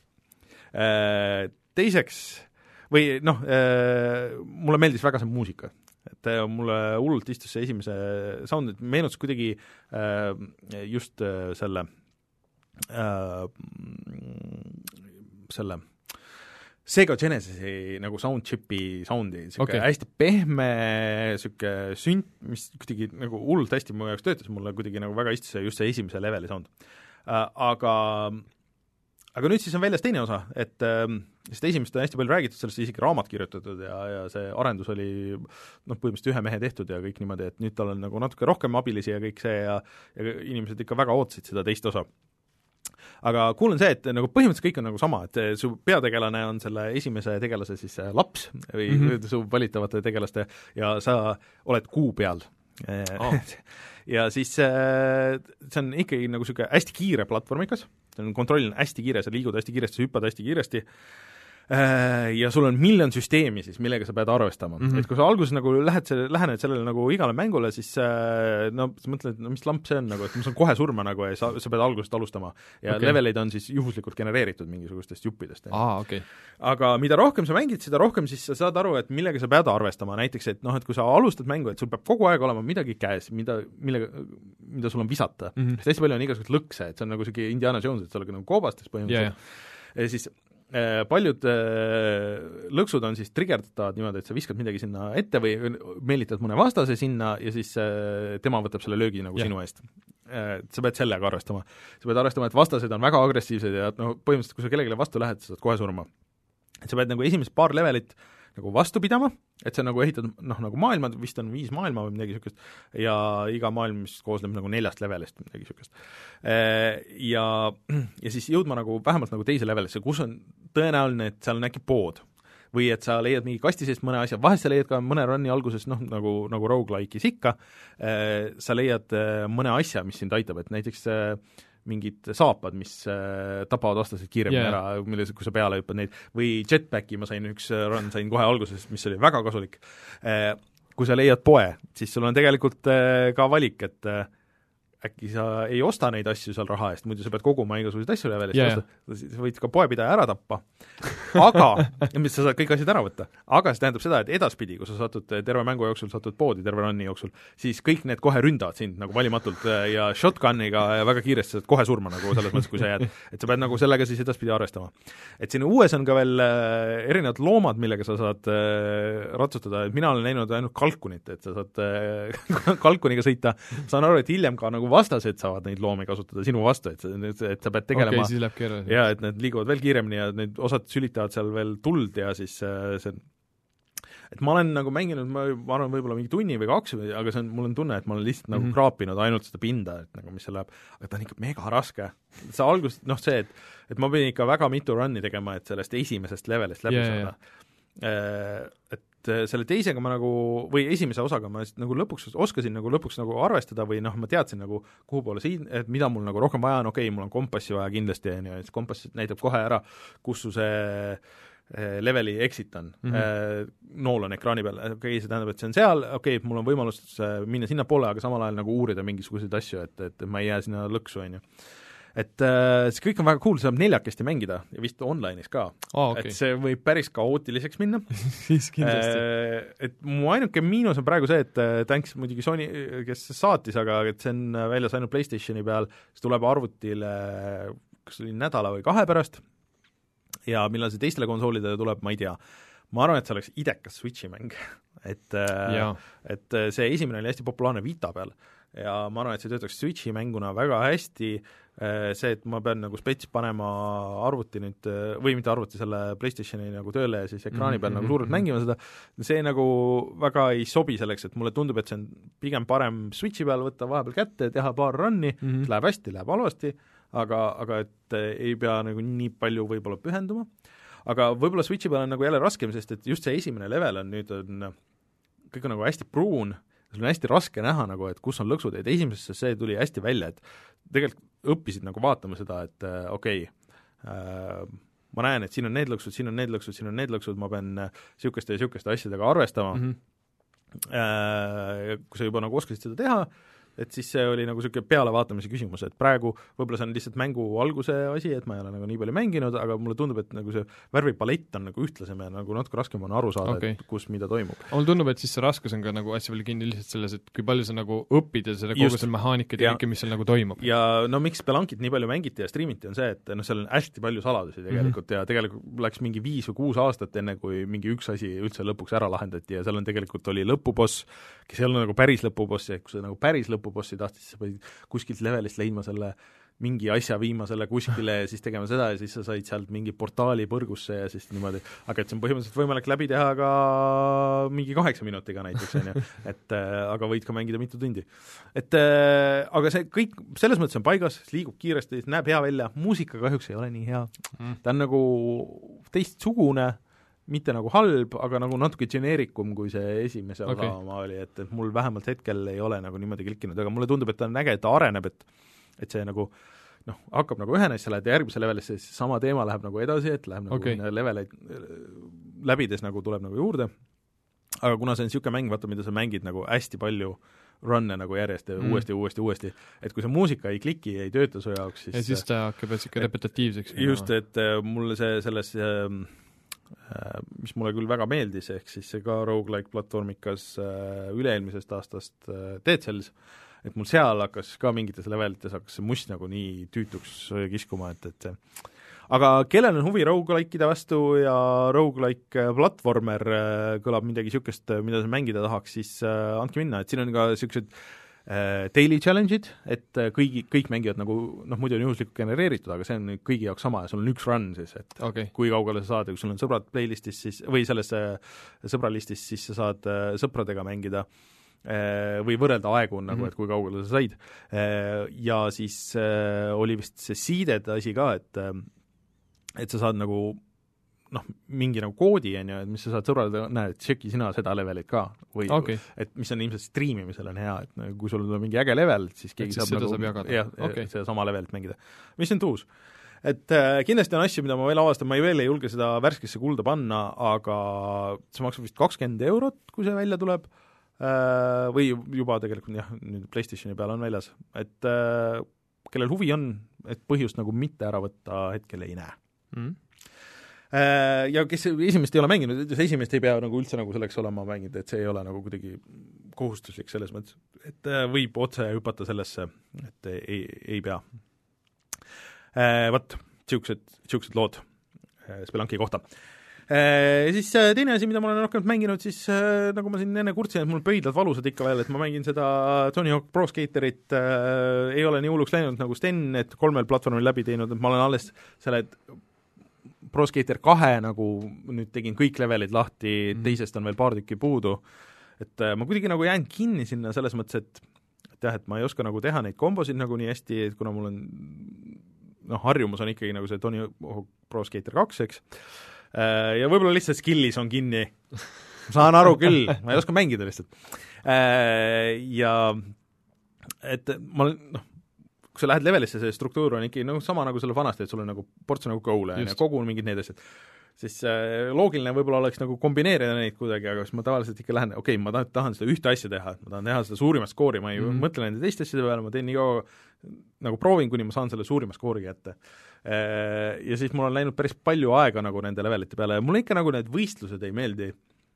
Teiseks, või noh, mulle meeldis väga see muusika, et mulle hullult istus see esimese sound, et meenutas kuidagi just selle selle Sega Genesisi nagu soundchipi soundi, niisugune okay. hästi pehme, niisugune sünt, mis kuidagi nagu hullult hästi mu jaoks töötas, mulle kuidagi nagu väga istus just see esimese leveli sound. Aga aga nüüd siis on väljas teine osa, et sest esimest on hästi palju räägitud, sellest isegi raamat kirjutatud ja, ja see arendus oli noh, põhimõtteliselt ühe mehe tehtud ja kõik niimoodi, et nüüd tal on nagu natuke rohkem abilisi ja kõik see ja, ja inimesed ikka väga ootasid seda teist osa. Aga cool on see, et nagu põhimõtteliselt kõik on nagu sama, et su peategelane on selle esimese tegelase siis laps või mm -hmm. su valitavate tegelaste ja sa oled kuu peal. Oh. ja siis see on ikkagi nagu niisugune hästi kiire platvormikas, see on kontroll on hästi kiire, sa liigud hästi kiiresti, sa hüppad hästi kiiresti ja sul on miljon süsteemi siis, millega sa pead arvestama mm. -hmm. Et kui sa alguses nagu lähed selle, lähened sellele nagu igale mängule, siis no sa mõtled, no mis lamp see on nagu, et ma saan kohe surma nagu ja sa, sa pead algusest alustama. Ja okay. leveleid on siis juhuslikult genereeritud mingisugustest juppidest. Aa, okei. Okay. Aga mida rohkem sa mängid, seda rohkem siis sa saad aru, et millega sa pead arvestama. Näiteks, et noh, et kui sa alustad mängu, et sul peab kogu aeg olema midagi käes, mida, millega, mida sul on visata. Mm -hmm. Sest hästi palju on igasugused lõkse, et see on nagu selline Indiana Jones, et sa oled nagu koobastes põhimõtteliselt. Yeah. Ja siis paljud lõksud on siis trigerdatavad niimoodi, et sa viskad midagi sinna ette või meelitad mõne vastase sinna ja siis tema võtab selle löögi nagu yeah. sinu eest. Sa pead sellega arvestama. Sa pead arvestama, et vastased on väga agressiivsed ja no, põhimõtteliselt, kui sa kellelegi vastu lähed, sa saad kohe surma. Et sa pead nagu esimesed paar levelit nagu vastu pidama, et sa nagu ehitad noh, nagu maailma, vist on viis maailma või midagi niisugust, ja iga maailm, mis koosneb nagu neljast levelist, midagi niisugust. Ja, ja siis jõudma nagu vähemalt nagu teise levelisse, kus on tõenäoline, et seal on äkki pood. Või et sa leiad mingi kasti seest mõne asja, vahest sa leiad ka mõne runni alguses, noh, nagu, nagu roguelike'is ikka, sa leiad mõne asja, mis sind aitab, et näiteks mingid saapad, mis äh, tapavad vastased kiiremini yeah. ära, milles, kui sa peale hüppad neid, või jetpacki ma sain üks run, sain kohe alguses, mis oli väga kasulik äh,. Kui sa leiad poe, siis sul on tegelikult äh, ka valik, et äh, äkki sa ei osta neid asju seal raha eest, muidu sa pead koguma igasuguseid asju levelist yeah., sa võid ka poepidaja ära tappa, aga, mis sa saad kõik asjad ära võtta, aga see tähendab seda, et edaspidi, kui sa satud terve mängu jooksul, satud poodi terve runni jooksul, siis kõik need kohe ründavad sind nagu valimatult ja shotguniga väga kiiresti saad kohe surma nagu selles mõttes, kui sa jääd, et sa pead nagu sellega siis edaspidi arvestama. Et siin uues on ka veel äh, erinevad loomad, millega sa saad äh, ratsutada, et mina olen näinud ainult kalkunit, et sa saad äh, kalkuniga sõita, saan aru, et hiljem ka nagu vastased saavad neid loomi kasutada sinu vastu, et, et sa pead tegelema okay, siis läheb keeruliseks. Ja et need liiguvad veel kiiremini ja need osad sülitavad seal veel tuld ja siis see et ma olen nagu mänginud, ma arvan, võib-olla mingi tunni või kaks, aga see on, mul on tunne, et ma olen lihtsalt mm -hmm. nagu kraapinud ainult seda pinda, et nagu mis seal läheb, aga ta on ikka mega raske. See algus, noh see, et, et ma pidin ikka väga mitu runni tegema, et sellest esimesest levelist läbi yeah, saada yeah.. Et selle teisega ma nagu, või esimese osaga ma nagu lõpuks oskasin nagu lõpuks nagu arvestada või noh, ma teadsin nagu kuhu poole siin, et mida mul nagu rohkem vaja on, okei okay,, mul on kompassi vaja kindlasti, ja siis kompass näitab kohe ära, kus su see leveli exit on mm, -hmm. nool on ekraani peal, okei okay,, see tähendab, et see on seal, okei okay,, mul on võimalus minna sinna poole, aga samal ajal nagu uurida mingisuguseid asju, et, et ma ei jää sinna lõksu, on ju. et äh, see kõik on väga cool, saab neljakesti mängida ja vist online'is ka oh,. Okay. Et see võib päris kaootiliseks minna siis kindlasti äh,. Et mu ainuke miinus on praegu see, et thanks muidugi Sony, kes saatis, aga et see on väljas ainult PlayStationi peal, see tuleb arvutile kas oli nädala või kahe pärast ja millal see teistele konsoolidele tuleb, ma ei tea. Ma arvan, et see oleks idekas Switchi mäng et, et see esimene oli hästi populaarne Vita peal ja ma arvan, et see töötaks Switchi mänguna väga hästi, see, et ma pean nagu spets panema arvuti nüüd, või mitte arvuti, selle PlayStationi nagu tööle ja siis ekraani peal mm-hmm. nagu suurelt mängima seda, see nagu väga ei sobi selleks, et mulle tundub, et see on pigem parem Switchi peal võtta vahepeal kätte, teha paar runni mm-hmm., läheb hästi, läheb halvasti, aga, aga et ei pea nagu nii palju võib-olla pühenduma, aga võib-olla Switchi peal on nagu jälle raskem, sest et just see esimene level on nüüd, on, kõik on nagu hästi pruun, sul on hästi raske näha nagu, et kus on lõksud, et esimesesse see tuli hästi välja, et tegelikult õppisid nagu vaatama seda, et äh, okei okay, äh, ma näen, et siin on need lõksud, siin on need lõksud, siin on need lõksud, ma pean niisuguste ja niisuguste asjadega arvestama mm-hmm. äh, kui sa juba nagu oskasid seda teha, et siis see oli nagu niisugune pealevaatamise küsimus, et praegu võib-olla see on lihtsalt mängu alguse asi, et ma ei ole nagu nii palju mänginud, aga mulle tundub, et nagu see värvipalett on nagu ühtlasem ja nagu natuke raskem on aru saada okay., et kus mida toimub. Mulle tundub, et siis see raskus on ka nagu hästi palju kinni lihtsalt selles, et kui palju sa nagu õpid ja seda kogu see mehaanikad ja kõike, mis seal nagu toimub. Ja no miks Spelankit nii palju mängiti ja streamiti on see, et noh, seal on hästi palju saladusi tegelikult mm-hmm. ja tegelikult läks mingi viis või kuus aastat enne, kui mingi üks asi üldse lõpuks ära lahendati ja seal on tegelikult oli lõpuboss, kes ei ole nagu päris lõpuboss, ja kui sa nagu päris lõpubossi tahtis, siis sa pidid kuskilt levelist leidma selle mingi asja, viima selle kuskile ja siis tegema seda ja siis sa said sealt mingi portaali põrgusse ja siis niimoodi, aga et see on põhimõtteliselt võimalik läbi teha ka mingi kaheksa minutiga näiteks, on ju, et äh, aga võid ka mängida mitu tundi. Et äh, aga see kõik selles mõttes on paigas, liigub kiiresti, näeb hea välja, muusika kahjuks ei ole nii hea mm., ta on nagu teistsugune, mitte nagu halb, aga nagu natuke geneerikum, kui see esimese okay. osa oma oli, et, et mul vähemalt hetkel ei ole nagu niimoodi klikkinud, aga mulle tundub, et ta on äge, et ta areneb, et et see nagu noh, hakkab nagu ühene, siis sa lähed järgmise levelisse, siis sama teema läheb nagu edasi, et läheb nagu okay. leveleid läbides nagu tuleb nagu juurde, aga kuna see on niisugune mäng, vaata, mida sa mängid nagu hästi palju run'e nagu järjest ja mm. uuesti, uuesti, uuesti, et kui see muusika ei kliki, ei tööta su jaoks, siis ja siis ta hakkab niisugune repetitiivseks. Just, et mulle see selles mis mulle küll väga meeldis, ehk siis see ka roguelike platvormikas üle-eelmisest aastast Dead Cells, et mul seal hakkas ka mingites levelites hakkas see must nagu nii tüütuks kiskuma, et, et see aga kellel on huvi roguelike'ide vastu ja roguelike platvormer kõlab midagi niisugust, mida sa mängida tahaks, siis andke minna, et siin on ka niisugused daily challenge'id, et kõigi, kõik mängivad nagu, noh muidu on juhuslikult genereeritud, aga see on kõigi jaoks sama ja sul on üks run siis, et okay. kui kaugele sa saad ja kui sul on sõbrad playlistis siis, või selles sõbralistis, siis sa saad sõpradega mängida või võrrelda aegu nagu, mm-hmm. et kui kaugele sa said. Ja siis oli vist see seeded asi ka, et et sa saad nagu noh, mingi nagu koodi, on ju, et mis sa saad sõbrale, näed, et tšeki sina seda levelit ka või okay. et mis on ilmselt striimimisel on hea, et kui sul on mingi äge level, siis keegi siis saab nagu saab jah, okay. seda sama levelit mängida, mis on tuus. Et äh, kindlasti on asju, mida ma veel avastan, ma ei veel ei julge seda värskesse kulda panna, aga see maksab vist kakskümmend eurot, kui see välja tuleb, äh, või juba tegelikult jah, nüüd PlayStationi peal on väljas, et äh, kellel huvi on, et põhjust nagu mitte ära võtta hetkel ei näe mm.. Ja kes esimest ei ole mänginud, see esimest ei pea nagu üldse nagu selleks olema mänginud, et see ei ole nagu kuidagi kohustuslik selles mõttes, et võib otse hüpata sellesse, et ei, ei pea. Vot, niisugused, niisugused lood Spelanki kohta. Ja siis teine asi, mida ma olen rohkem mänginud, siis nagu ma siin enne kurtsin, et mul pöidlad valusad ikka veel, et ma mängin seda Tony Hawk Pro Skaterit, äh, ei ole nii hulluks läinud nagu Sten, et kolmel platvormil läbi teinud, et ma olen alles selle Pro Skater kahe nagu nüüd tegin kõik levelid lahti mm., teisest on veel paar tükki puudu, et äh, ma kuidagi nagu jään kinni sinna selles mõttes, et et jah, et ma ei oska nagu teha neid kombosid nagu nii hästi, et kuna mul on noh, harjumus on ikkagi nagu see Tony Hawk Pro Skater kaks, eks, ja võib-olla lihtsalt skillis on kinni, ma saan aru küll, ma ei oska mängida lihtsalt. Ja et ma noh, kui sa lähed levelisse, see struktuur on ikkagi nagu sama nagu selle vanasti, et sul on nagu ports nagu goal'e ja kogu mingid need asjad. siis äh, loogiline võib-olla oleks nagu kombineerida neid kuidagi, aga siis ma tavaliselt ikka lähen, okei okay,, ma tahan, tahan seda ühte asja teha, ma tahan teha seda suurimat skoori, ma ei mm. mõtle nende teiste asjade peale, ma teen nii kaua, nagu proovin, kuni ma saan selle suurima skoori kätte. Ja siis mul on läinud päris palju aega nagu nende levelite peale ja mulle ikka nagu need võistlused ei meeldi.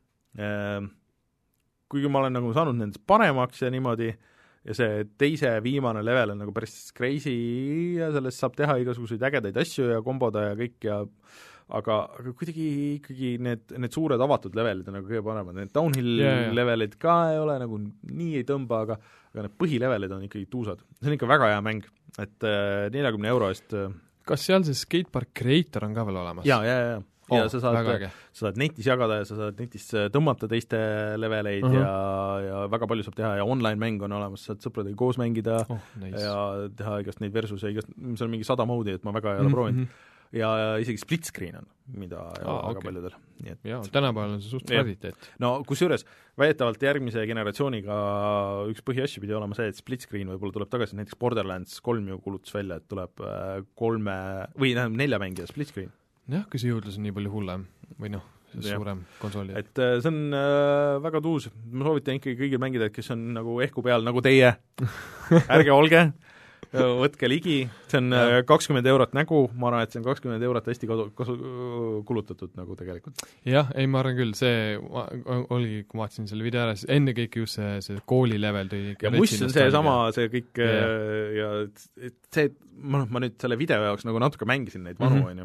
Kuigi ma olen nagu saanud nendest paremaks ja niimoodi, ja see teise viimane level on nagu päris crazy ja sellest saab teha igasuguseid ägedaid asju ja komboda ja kõik ja aga, aga kuidagi ikkagi need, need suured avatud levelid on nagu kõige paremad, need downhill yeah, yeah. levelid ka ei ole nagu nii ei tõmba, aga, aga need põhilevelid on ikkagi tuusad. See on ikka väga hea mäng, et äh, neljakümne euro eest äh, kas seal see Skatepark Creator on ka veel olemas? Jaa, jaa, jaa. Oh, ja sa saad, sa saad netis jagada ja sa saad netis tõmmata teiste leveleid uh-huh. ja, ja väga palju saab teha ja online-mäng on olemas, saad sõpradega koos mängida oh, nice. Ja teha igast neid versus ja igast, see on mingi sada moodi, et ma väga ei ole mm-hmm. proovinud. Ja isegi split screen on, mida ei ole ah, väga okay. paljudel. Nii et... Jaa, tänapäeval on see suht rariteet. No kusjuures, väidetavalt järgmise generatsiooniga üks põhiasju pidi olema see, et split screen võib-olla tuleb tagasi, näiteks Borderlands kolm ju kulutus välja, et tuleb kolme, või tähendab nelja mängija split screen. Jah, kui see jõudlus on nii palju hullem, või noh, see suurem konsooli. Et see on äh, väga tuus, ma soovitan ikkagi kõigil mängida, kes on nagu ehku peal, nagu teie, ärge olge, võtke ligi, see on kakskümmend eurot nägu, ma arvan, et see on kakskümmend eurot hästi kasu, kasu, kulutatud nagu tegelikult. Jah, ei, ma arvan küll, see oligi, kui ma vaatasin selle video ära, siis enne kõik just see, see kooli level tõi ja muss on see sama, see kõik yeah. ja see, ma, ma nüüd selle video jaoks nagu natuke mängisin neid vanu, on ju.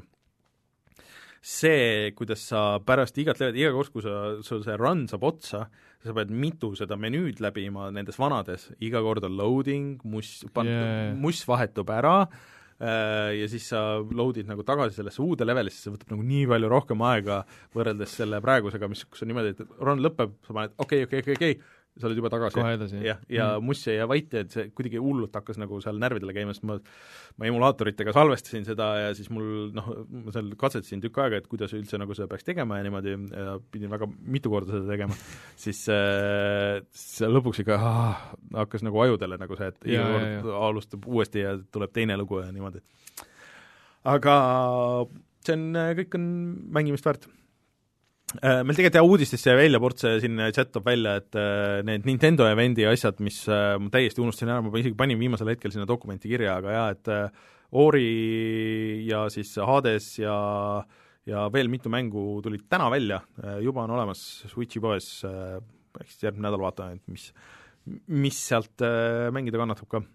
See, kuidas sa pärast igat levet, iga kord, kui sa, sul see run saab otsa, sa pead mitu seda menüüd läbima nendes vanades, iga kord on loading, muss, pan- yeah., muss vahetub ära äh, ja siis sa loadid nagu tagasi sellesse uude levelisse, see võtab nagu nii palju rohkem aega võrreldes selle praegusega, mis kus on niimoodi, et run lõpeb, sa paned okei, okei, okei, okei, sa oled juba tagasi. Kohe edasi. Ja, ja mm. muss ja vait, et see kuidagi hullult hakkas nagu seal närvidele käima, sest ma, ma emulaatoritega salvestasin seda ja siis mul, noh, ma seal katsetasin tükk aega, et kuidas üldse nagu seda peaks tegema ja niimoodi ja pidin väga mitu korda seda tegema, siis äh, see lõpuks ikka ah, hakkas nagu ajudele nagu see, et iga ja, kord ja, ja. alustab uuesti ja tuleb teine lugu ja niimoodi. Aga see on, kõik on mängimist väärt. Meil tegelikult jah uudistesse välja portse siin chat toob välja, et need Nintendo eventi asjad, mis ma täiesti unustasin ära, ma isegi panin viimasel hetkel sinna dokumenti kirja, aga jah, et Ori ja siis Hades ja, ja veel mitu mängu tulid täna välja, juba on olemas Switchi poes, eks järgmine nädal vaatame, mis, mis sealt mängida kannatab ka.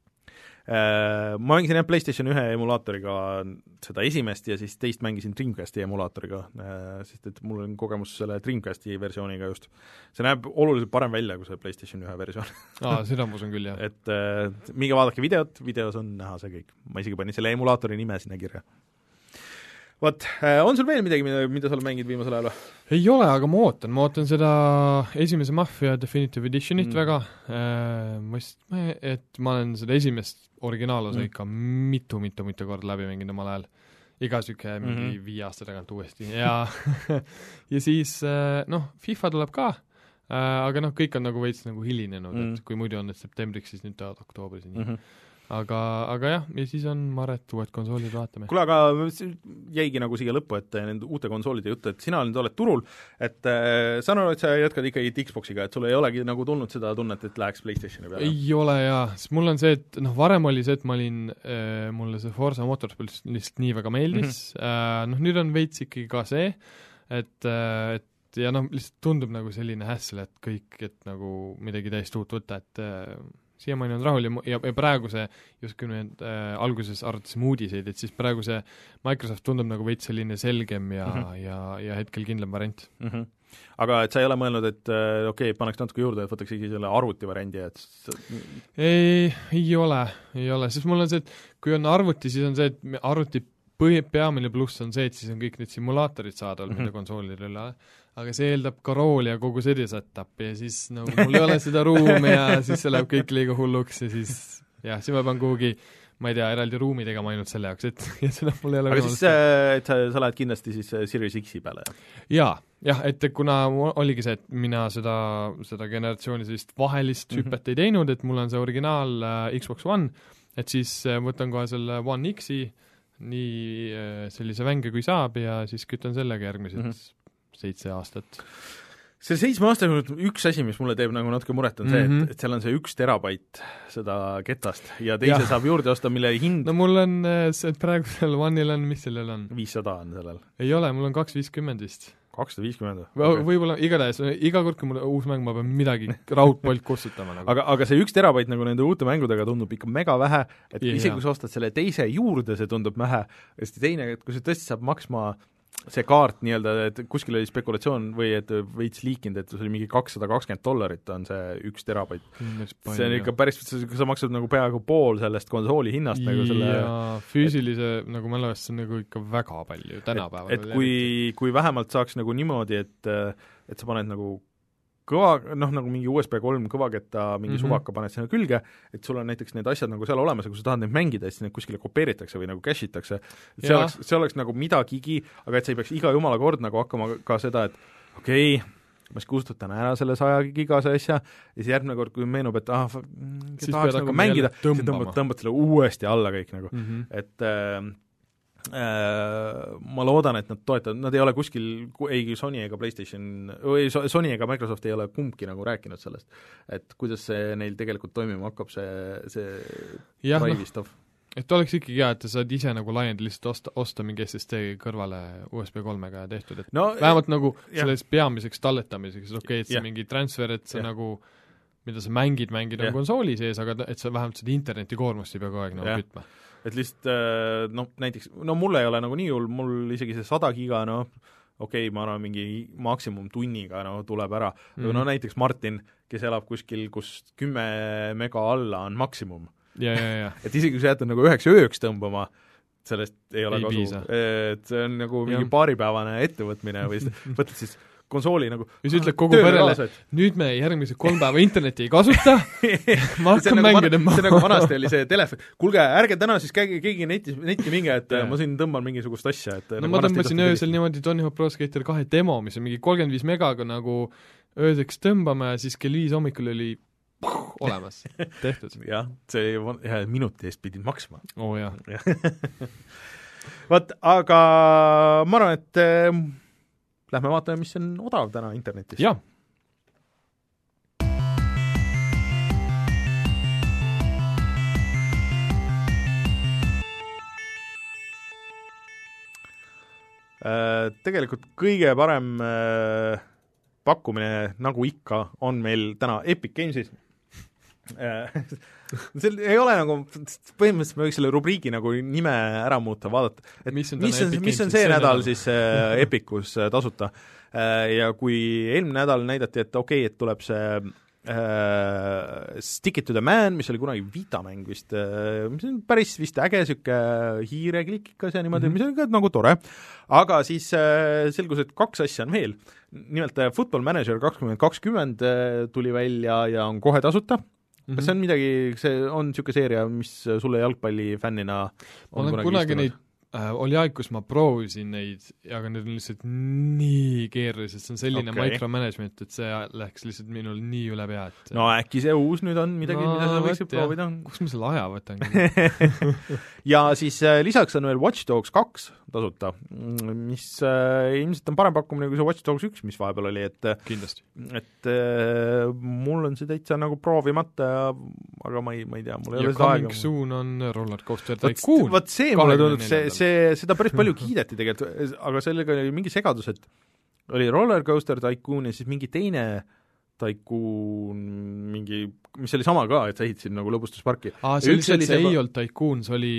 Ma mängisin jah PlayStation ühe emulaatoriga seda esimest ja siis teist mängisin Dreamcasti emulaatoriga, sest et mul on kogemus selle Dreamcasti versiooniga just. See näeb oluliselt parem välja kui see PlayStation ühe versioon. Aa, seda ma usun küll, jah. Et äh, minge vaadake videot, videos on näha see kõik. Ma isegi panin selle emulaatori nime sinna kirja. Vot, on sul veel midagi, mida, mida sa oled mängid viimasel ajal? Ei ole, aga ma ootan, ma ootan seda esimese Mafia Definitive Editionit mm. väga, ma just, et ma olen seda esimest originaalosa mm. ikka mitu-mitu-mitu korda läbi mänginud omal ajal, iga süke mingi mm -hmm. viie aasta tagant uuesti ja ja siis noh, FIFA tuleb ka, aga noh, kõik on nagu veits nagu hilinenud mm., et kui muidu on need septembriks, siis nüüd tahavad oktoobris mm -hmm. aga, aga jah, ja siis on Maret uued konsoolid, vaatame. Kuule, aga jäigi nagu siia lõppu, et nende uute konsoolide juttu, et sina nüüd oled turul, et äh, saan aru, et sa jätkad ikkagi Xboxiga, et sul ei olegi nagu tulnud seda tunnet, et läheks PlayStationi peale? Ei ole jaa, sest mul on see, et noh, varem oli see, et ma olin äh, mulle see Forza Motorsport lihtsalt nii väga meeldis mm, -hmm. äh, noh, nüüd on veits ikkagi ka see, et, äh, et ja noh, lihtsalt tundub nagu selline hässel, et kõik, et nagu midagi täiesti uut võtta, et äh, siiamaani on rahul ja, ja, ja praegu see, just kui nüüd äh, alguses arvatasime uudiseid, et siis praegu see Microsoft tundub nagu veits selline selgem ja mm, -hmm. ja, ja hetkel kindlam variant. Mm -hmm. Aga et sa ei ole mõelnud, et äh, okei okay,, paneks natuke juurde, et võtaks isegi selle arvuti variandi, et ei, ei ole, ei ole, sest mul on see, et kui on arvuti, siis on see, et arvuti põhi, peamine pluss on see, et siis on kõik need simulaatorid saadavad mm -hmm. mida konsoolidel üle, aga see eeldab ka rooli ja kogu seda setupi ja siis nagu mul ei ole seda ruumi ja siis see läheb kõik liiga hulluks ja siis jah, siis ma pean kuhugi, ma ei tea, eraldi ruumi tegema ainult selle jaoks, et ja seda mul ei ole aga siis, et sa, sa lähed kindlasti siis Series X-i peale? Jaa, jah, et kuna oligi see, et mina seda, seda generatsiooni sellist vahelist mm -hmm. hüpet ei teinud, et mul on see originaal äh, Xbox One, et siis äh, võtan kohe selle One X-i nii sellise vänge kui saab ja siis kütan sellega järgmised mm -hmm. seitse aastat. see seitsme aastaga üks asi, mis mulle teeb nagu natuke muret, on see, mm -hmm. et, et seal on see üks terabait seda ketast ja teise ja. saab juurde osta, mille hind no mul on see praegu seal One'il on, mis sellel on? viissada on sellel. ei ole, mul on kaks viiskümmend vist. kakssada viiskümmend okay. Võib-olla, igatahes, iga kord, kui mul uus mäng, ma pean midagi raudpolt kustutama nagu. aga, aga see üks terabait nagu nende uute mängudega tundub ikka mega vähe, et yeah, isegi kui sa ostad selle teise juurde, see tundub vähe, sest teine, et kui see tõesti saab maksma see kaart nii-öelda, et kuskil oli spekulatsioon või et veits liikinud, et see oli mingi kakssada kakskümmend dollarit on see üks terabait. see on ikka päris, sa maksad nagu peaaegu pool sellest konsooli hinnast ja nagu selle füüsilise et, nagu mälevast, see on nagu ikka väga palju tänapäeval. et, et kui, kui vähemalt saaks nagu niimoodi, et et sa paned nagu kõva, noh, nagu mingi U S B kolm kõvaketta, mingi mm -hmm. suvaka paned sinna külge, et sul on näiteks need asjad nagu seal olemas ja kui sa tahad neid mängida, siis need kuskile kopeeritakse või nagu cache itakse, et see oleks, see oleks nagu midagigi, aga et sa ei peaks iga jumala kord nagu hakkama ka seda, et okei okay,, ma siis kustutan ära selle saja gigase asja ja siis järgmine kord, kui meenub, et ah, tahaks nagu mängida, siis tõmbad, tõmbad selle uuesti alla kõik nagu mm, -hmm. et äh, ma loodan, et nad toetavad, nad ei ole kuskil, ei Sony ega PlayStation, või Sony ega Microsoft ei ole kumbki nagu rääkinud sellest, et kuidas see neil tegelikult toimima hakkab, see, see Drive'i stuff. Et oleks ikkagi hea, et sa saad ise nagu laiendada lihtsalt osta, osta mingi S S D kõrvale U S B kolmega tehtud, et no, vähemalt nagu selles peamiseks talletamiseks, okei okay,, et see ja. mingi transfer, et sa ja. nagu mida sa mängid, mängid on konsooli sees, aga et sa vähemalt seda internetikoormust ei pea kogu aeg nagu kütma. Et lihtsalt noh, näiteks, no mul ei ole nagu nii hull, mul isegi see sada giga, noh, okei okay,, ma arvan, mingi maksimum tunniga no, tuleb ära, aga mm. no näiteks Martin, kes elab kuskil, kus kümme mega alla on maksimum. Ja, ja, ja. et isegi kui sa jätad nagu üheks ööks tõmbama, sellest ei ole ei kasu. Et see on nagu mingi ja. paaripäevane ettevõtmine või võtad siis konsooli nagu ja siis ütled kogu perele, nüüd me järgmised kolm päeva interneti ei kasuta, ma hakkan nagu mängida maha. See nagu vanasti oli see telefon, kuulge, ärge täna siis käige keegi netis, netti minge, et yeah. ma siin tõmban mingisugust asja. Et no nagu ma tõmbasin öösel niimoodi Tony Hawk Pro Skater kahe demo, mis on mingi kolmkümmend viis megaga nagu ööseks tõmbame ja siis kell viis hommikul oli puh, olemas, tehtud. jah, see ja, minuti eest pidid maksma. oo oh, jah Vot, aga ma arvan, et lähme vaatame, mis on odav täna internetis. Jah. Tegelikult kõige parem pakkumine, nagu ikka, on meil täna Epic Games'is. See ei ole nagu, põhimõtteliselt me võiks selle rubriigi nagu nime ära muuta, vaadata, et mis on, mis on, mis on see nädal siis äh, Epicus äh, tasuta äh, ja kui eelmine nädal näidati, et okei okay,, et tuleb see äh, Stick it to the man, mis oli kunagi Vita-mäng vist äh,, mis on päris vist äge siuke hiireklikikas ja niimoodi mm, -hmm. mis oli ka nagu tore, aga siis äh, selgus, et kaks asja on veel, nimelt äh, Football Manager kakskümmend kakskümmend äh, tuli välja ja on kohe tasuta. Kas mm-hmm. see on midagi, see on niisugune seeria, mis sulle jalgpallifännina on olen kunagi neid, äh, oli aeg, kus ma proovisin neid, aga need on lihtsalt nii keerulised, see on selline okay. micromanagement, et see läheks lihtsalt minul nii üle pea, et no äkki see uus nüüd on midagi no,, mida sa võiksid proovida. Kus ma selle aja võtan? ja siis äh, lisaks on veel Watch Dogs kaks tasuta, mis äh, ilmselt on parem pakkumine kui see Watch Dogs üks, mis vahepeal oli, et kindlasti. Et äh, mul on see täitsa nagu proovimata, aga ma ei, ma ei tea, mul ei ja ole seda aega. Ja coming soon on Roller Coaster Tycoon. Vot see mulle tundub, see, see, seda päris palju kiideti tegelikult, aga sellega oli mingi segadus, et oli Roller Coaster Tycoon ja siis mingi teine Tycoon, mingi, mis oli sama ka, et sa ehitasid nagu lõbustusparki. Aa, see, see, see ei olnud Tycoon, see oli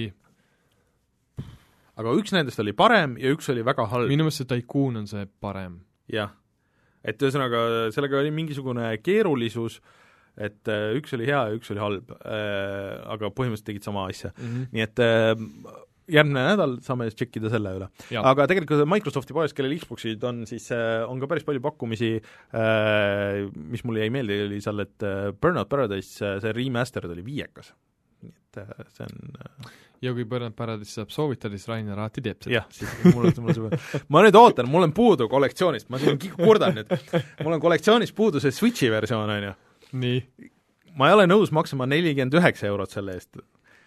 aga üks nendest oli parem ja üks oli väga halb. Minu meelest see Tycoon on see parem. jah, et ühesõnaga sellega oli mingisugune keerulisus, et üks oli hea ja üks oli halb, aga põhimõtteliselt tegid sama asja mm. -hmm. nii et järgmine nädal saame siis tšekkida selle üle. Aga tegelikult Microsofti poes, kellel Xboxid on, siis on ka päris palju pakkumisi, mis mulle jäi meelde, oli seal, et Burnout Paradise, see remastered oli viiekas. Nii et see on ja kui Burnout Paradise saab soovitada, siis Rainer Aati teeb seda. jah, siis mul on, mul on ma nüüd ootan, mul on puudu kollektsioonist, ma siin kurdan nüüd, mul on kollektsioonist puudu see Switchi versioon, on ju. nii. ma ei ole nõus maksama nelikümmend üheksa eurot selle eest.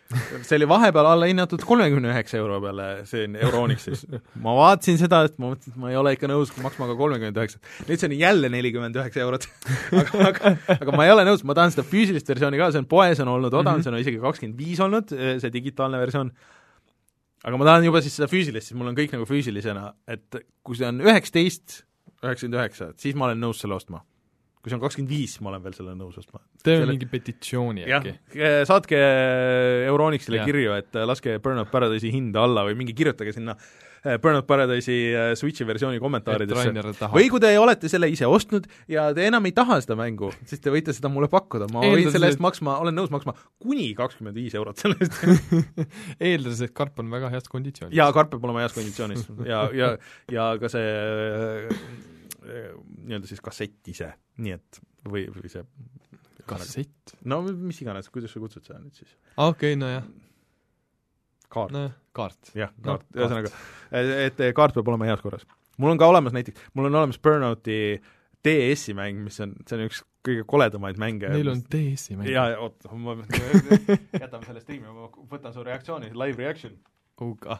see oli vahepeal alla hinnatud kolmekümne üheksa euro peale, see on Euronixis. Ma vaatasin seda, et ma mõtlesin, et ma ei ole ikka nõus maksma ka kolmekümmend üheksa. Nüüd see on jälle nelikümmend üheksa eurot. aga, aga, aga ma ei ole nõus, ma tahan seda füüsilist versiooni ka, see on poes on olnud odav, mm -hmm. see on isegi kakskümmend viis olnud, see digitaalne versioon. Aga ma tahan juba siis seda füüsilist, siis mul on kõik nagu füüsilisena, et kui see on üheksateist, üheksakümmend üheksa, siis ma olen nõus selle ostma. Kui see on kakskümmend viis, ma olen veel selle nõus ostma. Teeme selle... mingi petitsiooni äkki. Jah, saatke Euronixile ja. kirju, et laske Burnout Paradise'i hinda alla või mingi kirjutage sinna Burnout Paradise'i Switchi versiooni kommentaaridesse. Või kui te olete selle ise ostnud ja te enam ei taha seda mängu, siis te võite seda mulle pakkuda. Ma Eeldades, võin selle eest maksma, olen nõus maksma kuni kakskümmend viis eurot selle eest. Eeldades, et karp on väga heas konditsioonis. Jaa, karp peab olema heas konditsioonis. ja, ja, ja ka see nii-öelda siis kassett ise, nii et või, või see kassett? No mis iganes, kuidas sa kutsud seda nüüd siis? Okei, okay, no jah. Kaart. No, kaart. jah, kaart no,, ühesõnaga, et kaart peab olema heas korras. Mul on ka olemas näiteks, mul on olemas Burnouti D S-i mäng, mis on, see on üks kõige koledamaid mänge. Neil on D S-i mäng? jaa, oot, ma jätame selle streami, ma võtan su reaktsiooni, live reaction. Uga.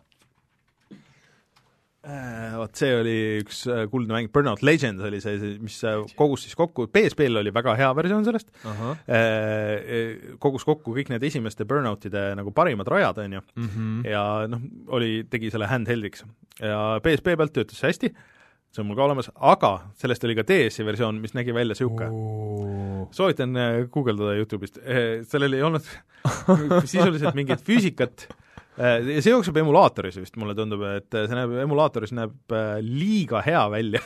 Vot see oli üks kuldne mäng, Burnout Legends oli see, mis kogus siis kokku, P S P-l oli väga hea versioon sellest, uh-huh. kogus kokku kõik need esimeste Burnoutide nagu parimad rajad, on ju, uh-huh. ja noh, oli, tegi selle handheldiks. Ja P S P pealt töötas hästi, see on mul ka olemas, aga sellest oli ka D S-i versioon, mis nägi välja siuke. Oh. Soovitan guugeldada YouTube'ist. Sellel ei olnud sisuliselt mingit füüsikat, ja see jookseb emulaatoris vist, mulle tundub, et see näeb, emulaatoris näeb liiga hea välja.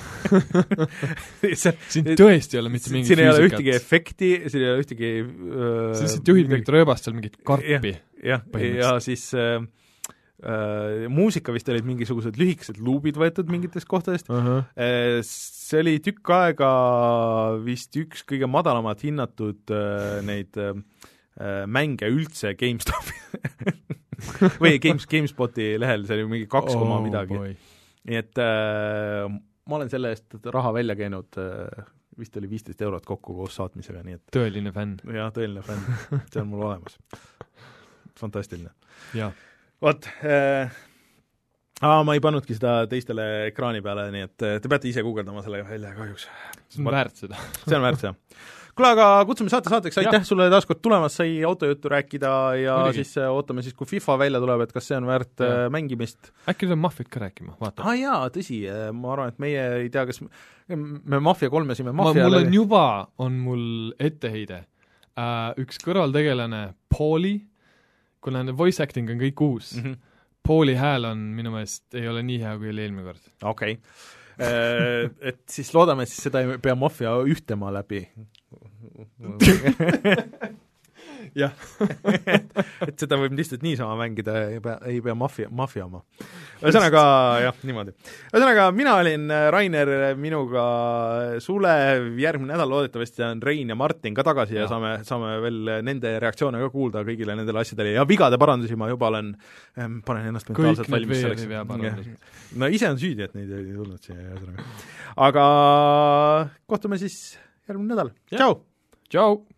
siin tõesti ei ole mitte mingit siin füüsikat. Siin ei ole ühtegi efekti, siin ei ole ühtegi äh, siin siit juhib mingit rööbast seal mingit karpi. jah, ja, ja siis äh, äh, muusika vist olid mingisugused lühikesed luubid võetud mingitest kohtadest. Uh-huh. Äh, see oli tükk aega vist üks kõige madalamat hinnatud äh, neid äh, mänge üldse GameStopi või Games, GameSpoti lehel, see oli mingi kaks koma oh, midagi. Boy. Nii et äh, ma olen selle eest raha välja käinud, äh, vist oli viisteist eurot kokku koos saatmisega, nii et tõeline fänn. jah, tõeline fänn, see on mul olemas. Fantastiline. jah. Vot, äh, aa, ma ei pannudki seda teistele ekraani peale, nii et te peate ise guugeldama sellega välja kahjuks. See on väärt seda. see on väärt seda. Kuule, aga kutsume saate saateks, aitäh sulle taas kord tulemas, sai autojuttu rääkida ja Oligi. Siis ootame siis, kui FIFA välja tuleb, et kas see on väärt ja. mängimist. Äkki tuleb Mafiat ka rääkima, vaata. Ah jaa, tõsi, ma arvan, et meie ei tea, kas me Mafia kolmesime Mafia mul on juba, on mul etteheide. Uh, üks kõrvaltegelane, Pauli, kuna voice acting on kõik uus, mm -hmm. Pauli hääl on minu meelest, ei ole nii hea kui oli eelmine kord. Okei. Okay. et siis loodame, et siis seda ei pea Mafia ühtema läbi. jah. et, et seda võib lihtsalt niisama mängida, ei pea, ei pea mafia, mafiama. Ühesõnaga, jah, niimoodi. Ühesõnaga, mina olin Rainer, minuga Sulev, järgmine nädal loodetavasti on Rein ja Martin ka tagasi ja, ja saame, saame veel nende reaktsioone ka kuulda kõigile nendele asjadele ja vigade parandusi ma juba olen, panen ennast mentaalselt valmis selleks. No ise on süüdi, et neid ei tulnud siia. Ühesõnaga. Aga kohtume siis järgmine nädal. Tšau! Tšau!